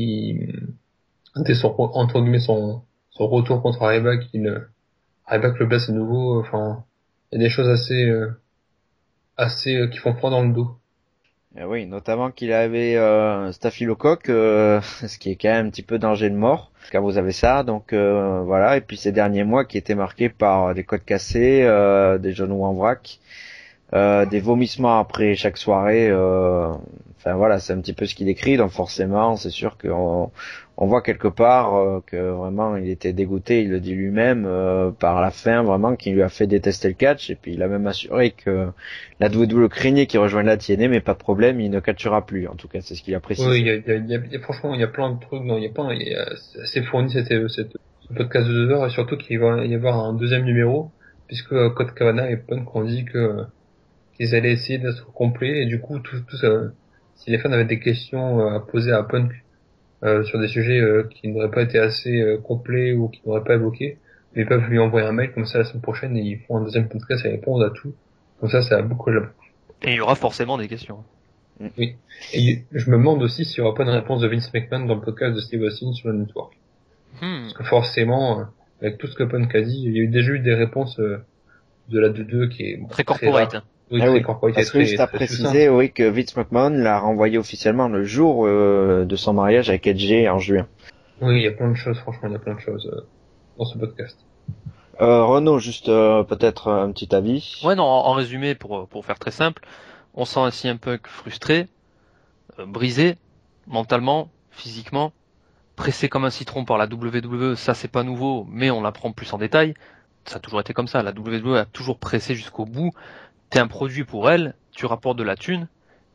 dès entre guillemets son retour contre Ryback, Ryback le blesse à nouveau. Enfin, il y a des choses assez qui font froid dans le dos. Oui, notamment qu'il avait un staphylocoque, ce qui est quand même un petit peu danger de mort, car vous avez ça, donc voilà. Et puis ces derniers mois qui étaient marqués par des côtes cassées, des genoux en vrac, des vomissements après chaque soirée. Enfin voilà, c'est un petit peu ce qu'il décrit. Donc forcément, c'est sûr qu'on voit quelque part que vraiment il était dégoûté. Il le dit lui-même par la fin, vraiment qui lui a fait détester le catch. Et puis il a même assuré que la WWE craignait qu'il rejoigne la TNA, mais pas de problème, il ne catchera plus. En tout cas, c'est ce qu'il a Oui, précisé. franchement, il y a plein de trucs. Non, c'est assez fourni ce podcast de 2 heures et surtout qu'il va y avoir un deuxième numéro puisque Code Cavana et Punk ont dit qu'ils allaient essayer d'être complets et du coup tout ça, si les fans avaient des questions à poser à Punk sur des sujets qui n'auraient pas été assez complets ou qui n'auraient pas évoqué, ils peuvent lui envoyer un mail comme ça la semaine prochaine et ils font un deuxième podcast et répondre à tout. Comme ça a beaucoup de... Et il y aura forcément des questions. Oui. Et je me demande aussi s'il n'y aura pas une réponse de Vince McMahon dans le podcast de Steve Austin sur le network. Parce que forcément, avec tout ce que Punk a dit, il y a déjà eu des réponses de la 2-2 qui est Très très corporate. rare. Oui, Ah très oui, corporate et parce que juste à très succincte. préciser, oui, que Vince McMahon l'a renvoyé officiellement le jour de son mariage avec Edge en juin. Oui, il y a plein de choses, franchement, il y a plein de choses dans ce podcast. Renaud, juste peut-être un petit avis. Ouais, non, en résumé, pour faire très simple, on sent ainsi un peu frustré, brisé, mentalement, physiquement, pressé comme un citron par la WWE, ça c'est pas nouveau, mais on l'apprend plus en détail. Ça a toujours été comme ça, la WWE a toujours pressé jusqu'au bout. T'es un produit pour elle, tu rapportes de la thune,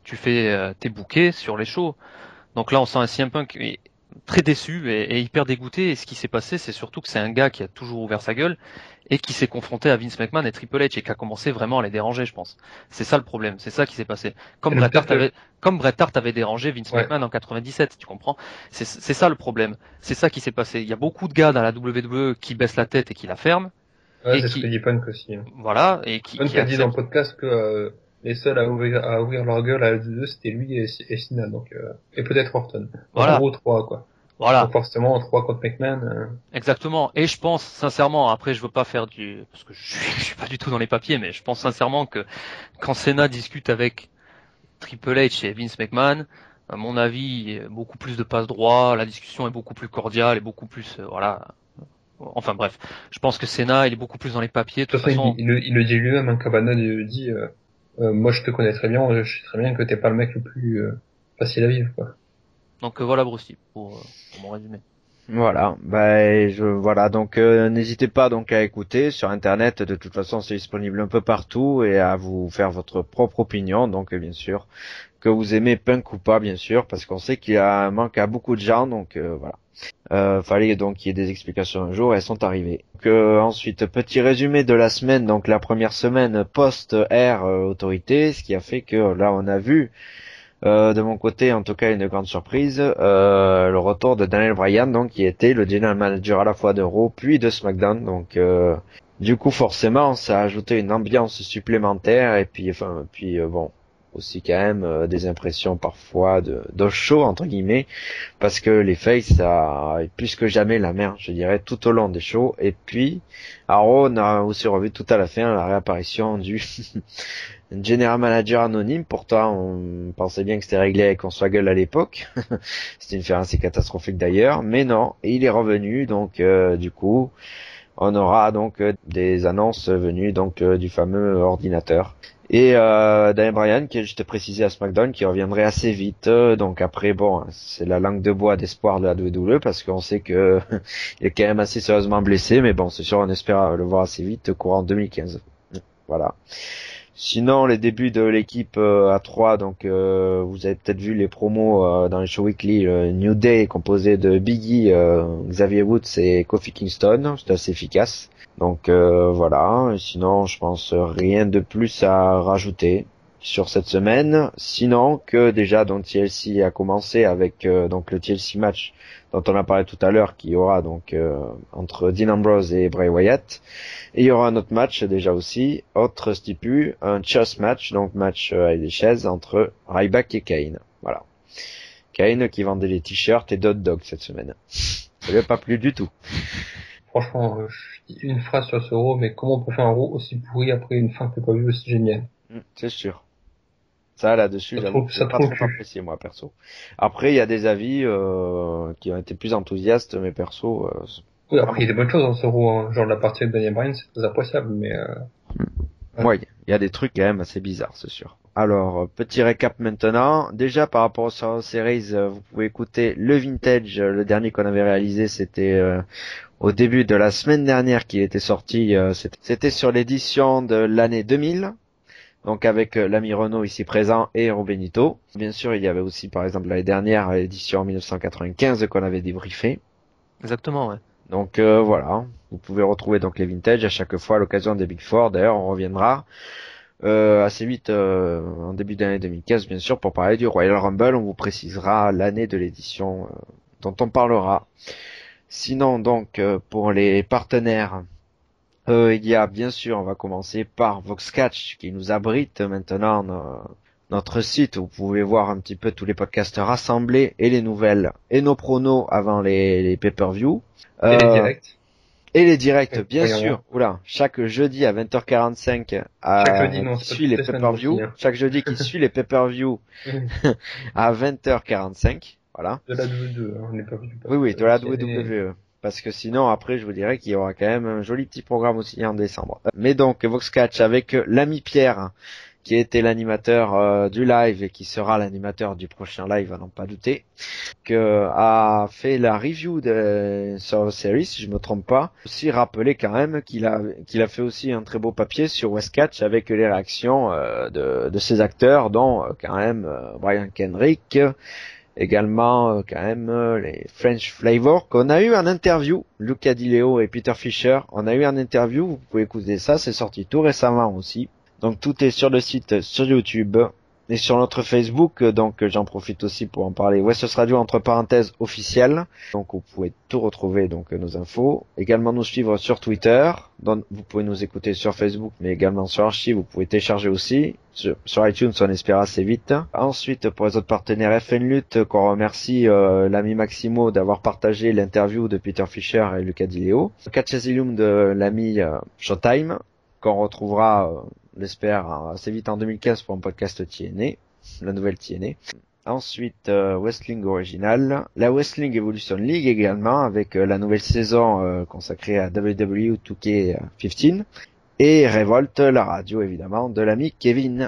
tu fais tes bouquets sur les shows. Donc là, on sent un CM Punk très déçu et hyper dégoûté. Et ce qui s'est passé, c'est surtout que c'est un gars qui a toujours ouvert sa gueule et qui s'est confronté à Vince McMahon et Triple H et qui a commencé vraiment à les déranger, je pense. C'est ça le problème, c'est ça qui s'est passé. Comme Bret Hart avait dérangé Vince McMahon en 97, tu comprends? C'est ça le problème. C'est ça qui s'est passé. Il y a beaucoup de gars dans la WWE qui baissent la tête et qui la ferment. Ouais, c'est ce que dit Punk aussi. Voilà, et Punk a dit dans le podcast que les seuls à ouvrir leur gueule à la WWE, c'était lui et Cena, donc et peut-être Orton. Voilà. En gros 3 quoi. Voilà. Donc forcément 3 contre McMahon. Exactement. Et je pense sincèrement, après je veux pas faire parce que je suis pas du tout dans les papiers, mais je pense sincèrement que quand Cena discute avec Triple H et Vince McMahon, à mon avis, beaucoup plus de passe droit, la discussion est beaucoup plus cordiale et beaucoup plus, voilà. Enfin bref, je pense que Cena, il est beaucoup plus dans les papiers. De toute façon, il le dit lui-même, hein, Cabana il dit, moi je te connais très bien, je sais très bien que t'es pas le mec le plus facile à vivre, quoi. Donc voilà Bruce, pour mon résumé. Voilà, voilà, donc n'hésitez pas donc à écouter sur internet, de toute façon c'est disponible un peu partout et à vous faire votre propre opinion, donc bien sûr que vous aimez Punk ou pas bien sûr, parce qu'on sait qu'il y a un manque à beaucoup de gens, donc voilà. Fallait donc qu'il y ait des explications un jour, et elles sont arrivées. Donc, ensuite, petit résumé de la semaine, donc la première semaine post-Air Autorité, ce qui a fait que là on a vu de mon côté, en tout cas, une grande surprise, le retour de Daniel Bryan, donc qui était le general manager à la fois de Raw puis de SmackDown. Donc, du coup, forcément, ça a ajouté une ambiance supplémentaire et puis, bon, aussi quand même des impressions parfois de show entre guillemets, parce que les faces, ça est plus que jamais la merde, je dirais, tout au long des shows. Et puis, à Raw, on a aussi revu tout à la fin la réapparition du general manager anonyme. Pourtant, on pensait bien que c'était réglé avec Hornswoggle à l'époque. C'était une affaire assez catastrophique d'ailleurs, mais non, il est revenu. Donc, du coup, on aura donc des annonces venues donc du fameux ordinateur. Et Daniel Bryan, qui est juste précisé à SmackDown, qui reviendrait assez vite. Donc après, bon, c'est la langue de bois d'espoir de la WWE, parce qu'on sait que il est quand même assez sérieusement blessé, mais bon, c'est sûr, on espère le voir assez vite, courant 2015. Voilà. Sinon, les débuts de l'équipe à 3, donc vous avez peut-être vu les promos dans les shows weekly. New Day composé de Biggie, Xavier Woods et Kofi Kingston, c'est assez efficace. Donc voilà. Et sinon, je pense rien de plus à rajouter sur cette semaine. Sinon que déjà donc TLC a commencé avec donc le TLC match dont on a parlé tout à l'heure, qui aura donc entre Dean Ambrose et Bray Wyatt. Et il y aura un autre match déjà aussi, autre stipu, un chess match, donc match avec des chaises entre Ryback et Kane. Voilà. Kane qui vendait les t-shirts et d'autres dogs cette semaine. Ça lui a pas plu du tout. Franchement, je dis une phrase sur ce Raw, mais comment on peut faire un Raw aussi pourri après une fin que t'as pas vu aussi géniale? C'est sûr. Ça là-dessus, j'avoue, j'ai pas trop apprécié moi perso. Après, il y a des avis qui ont été plus enthousiastes, mais perso. Oui, après il y a des bonnes choses dans ce Raw, hein. Genre la partie avec Daniel Bryan, c'est très appréciable, mais. Ouais, il y a des trucs quand même assez bizarres, c'est sûr. Alors, petit récap maintenant. Déjà, par rapport aux series, vous pouvez écouter le Vintage. Le dernier qu'on avait réalisé, c'était au début de la semaine dernière qu'il était sorti. C'était sur l'édition de l'année 2000. Donc avec l'ami Renault ici présent et Benito. Bien sûr, il y avait aussi par exemple l'année dernière l'édition 1995 qu'on avait débriefé. Exactement, ouais. Donc voilà, vous pouvez retrouver donc les vintage à chaque fois à l'occasion des Big Four. D'ailleurs, on reviendra assez vite en début d'année 2015 bien sûr pour parler du Royal Rumble. On vous précisera l'année de l'édition dont on parlera. Sinon donc pour les partenaires, il y a bien sûr, on va commencer par Voxcatch qui nous abrite maintenant notre site où vous pouvez voir un petit peu tous les podcasts rassemblés et les nouvelles et nos pronos avant les pay-per-view. Et les directs. Et les directs, bien sûr. Oula, chaque jeudi à 20h45 chaque jeudi, non, qui suit les pay-per-view. Hein. Chaque jeudi qui suit les pay-per-view à 20h45. Voilà. De la WWE, on n'est pas vu. Oui, de la WWE. Parce que sinon, après, je vous dirais qu'il y aura quand même un joli petit programme aussi en décembre. Mais donc, Voxcatch avec l'ami Pierre, qui était l'animateur du live et qui sera l'animateur du prochain live, à n'en pas douter, a fait la review de Survivor Series, si je me trompe pas. Aussi rappeler quand même qu'il a fait aussi un très beau papier sur Westcatch avec les réactions de ses acteurs, dont quand même Brian Kendrick, également quand même les French Flavor qu'on a eu en interview, Luca Di Leo et Peter Fisher. On a eu en interview, vous pouvez écouter ça, c'est sorti tout récemment aussi. Donc tout est sur le site, sur YouTube et sur notre Facebook. Donc j'en profite aussi pour en parler. West Radio entre parenthèses officiel. Donc vous pouvez tout retrouver, donc nos infos. Également nous suivre sur Twitter. Donc vous pouvez nous écouter sur Facebook, mais également sur Archive. Vous pouvez télécharger aussi. Sur iTunes, on espère assez vite. Ensuite, pour les autres partenaires FN Lutte, qu'on remercie l'ami Maximo d'avoir partagé l'interview de Peter Fisher et Luca Di Leo. Catchazilium de l'ami Showtime, qu'on retrouvera, j'espère, assez vite en 2015 pour un podcast TNA, la nouvelle TNA. Ensuite, Wrestling Original, la Wrestling Evolution League également, avec la nouvelle saison consacrée à WWE 2K15. Et Révolte, la radio évidemment, de l'ami Kevin.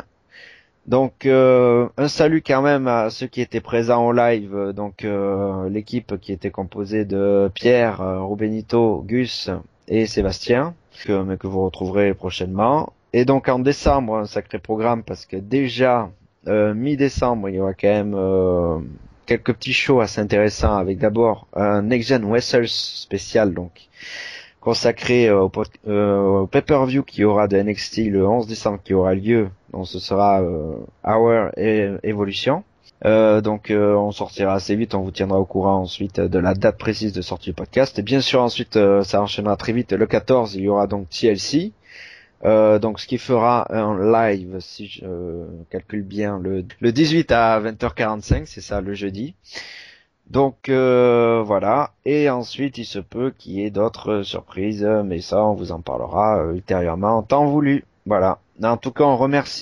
Donc un salut quand même à ceux qui étaient présents au live, donc l'équipe qui était composée de Pierre, Rubenito, Gus et Sébastien, que vous retrouverez prochainement. Et donc en décembre, un sacré programme parce que déjà mi-décembre, il y aura quand même quelques petits shows assez intéressants avec d'abord un Next Gen Wrestlers spécial, donc consacré au pay-per-view qui aura de NXT le 11 décembre qui aura lieu. Donc ce sera Hour et Evolution. Donc on sortira assez vite, on vous tiendra au courant ensuite de la date précise de sortie du podcast. Et bien sûr ensuite ça enchaînera très vite. Le 14 il y aura donc TLC. Donc ce qui fera un live, si je calcule bien, le 18 à 20h45, c'est ça le jeudi. Donc voilà, et ensuite il se peut qu'il y ait d'autres surprises, mais ça on vous en parlera ultérieurement en temps voulu. Voilà. En tout cas on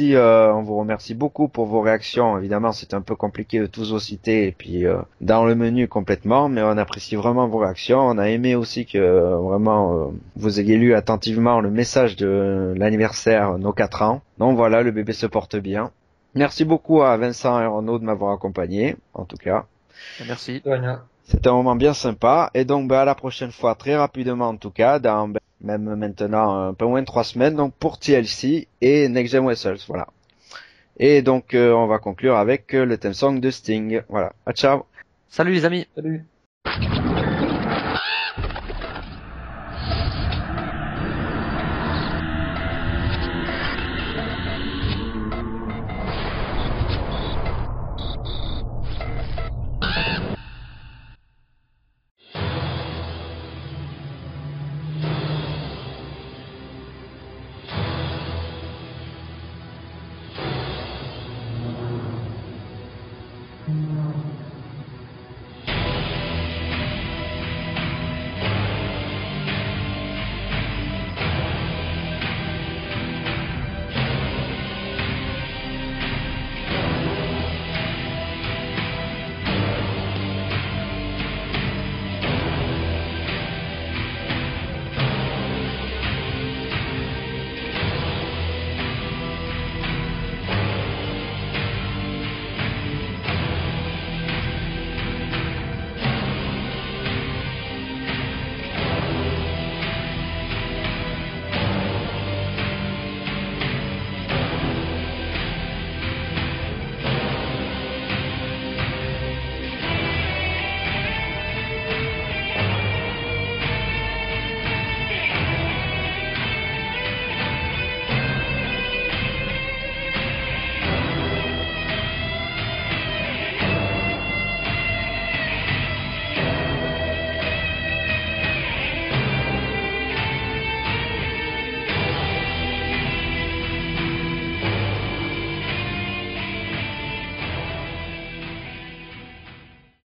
vous remercie beaucoup pour vos réactions. Évidemment c'est un peu compliqué de tous vous citer et puis dans le menu complètement, mais on apprécie vraiment vos réactions. On a aimé aussi que vraiment vous ayez lu attentivement le message de l'anniversaire nos 4 ans. Donc voilà, le bébé se porte bien. Merci beaucoup à Vincent et Renaud de m'avoir accompagné, en tout cas. Merci. C'était un moment bien sympa. Et donc, à la prochaine fois, très rapidement en tout cas, dans même maintenant un peu moins de 3 semaines, donc pour TLC et Next Gen Wrestles, voilà. Et donc, on va conclure avec le theme song de Sting. Voilà. Ciao. Salut les amis. Salut.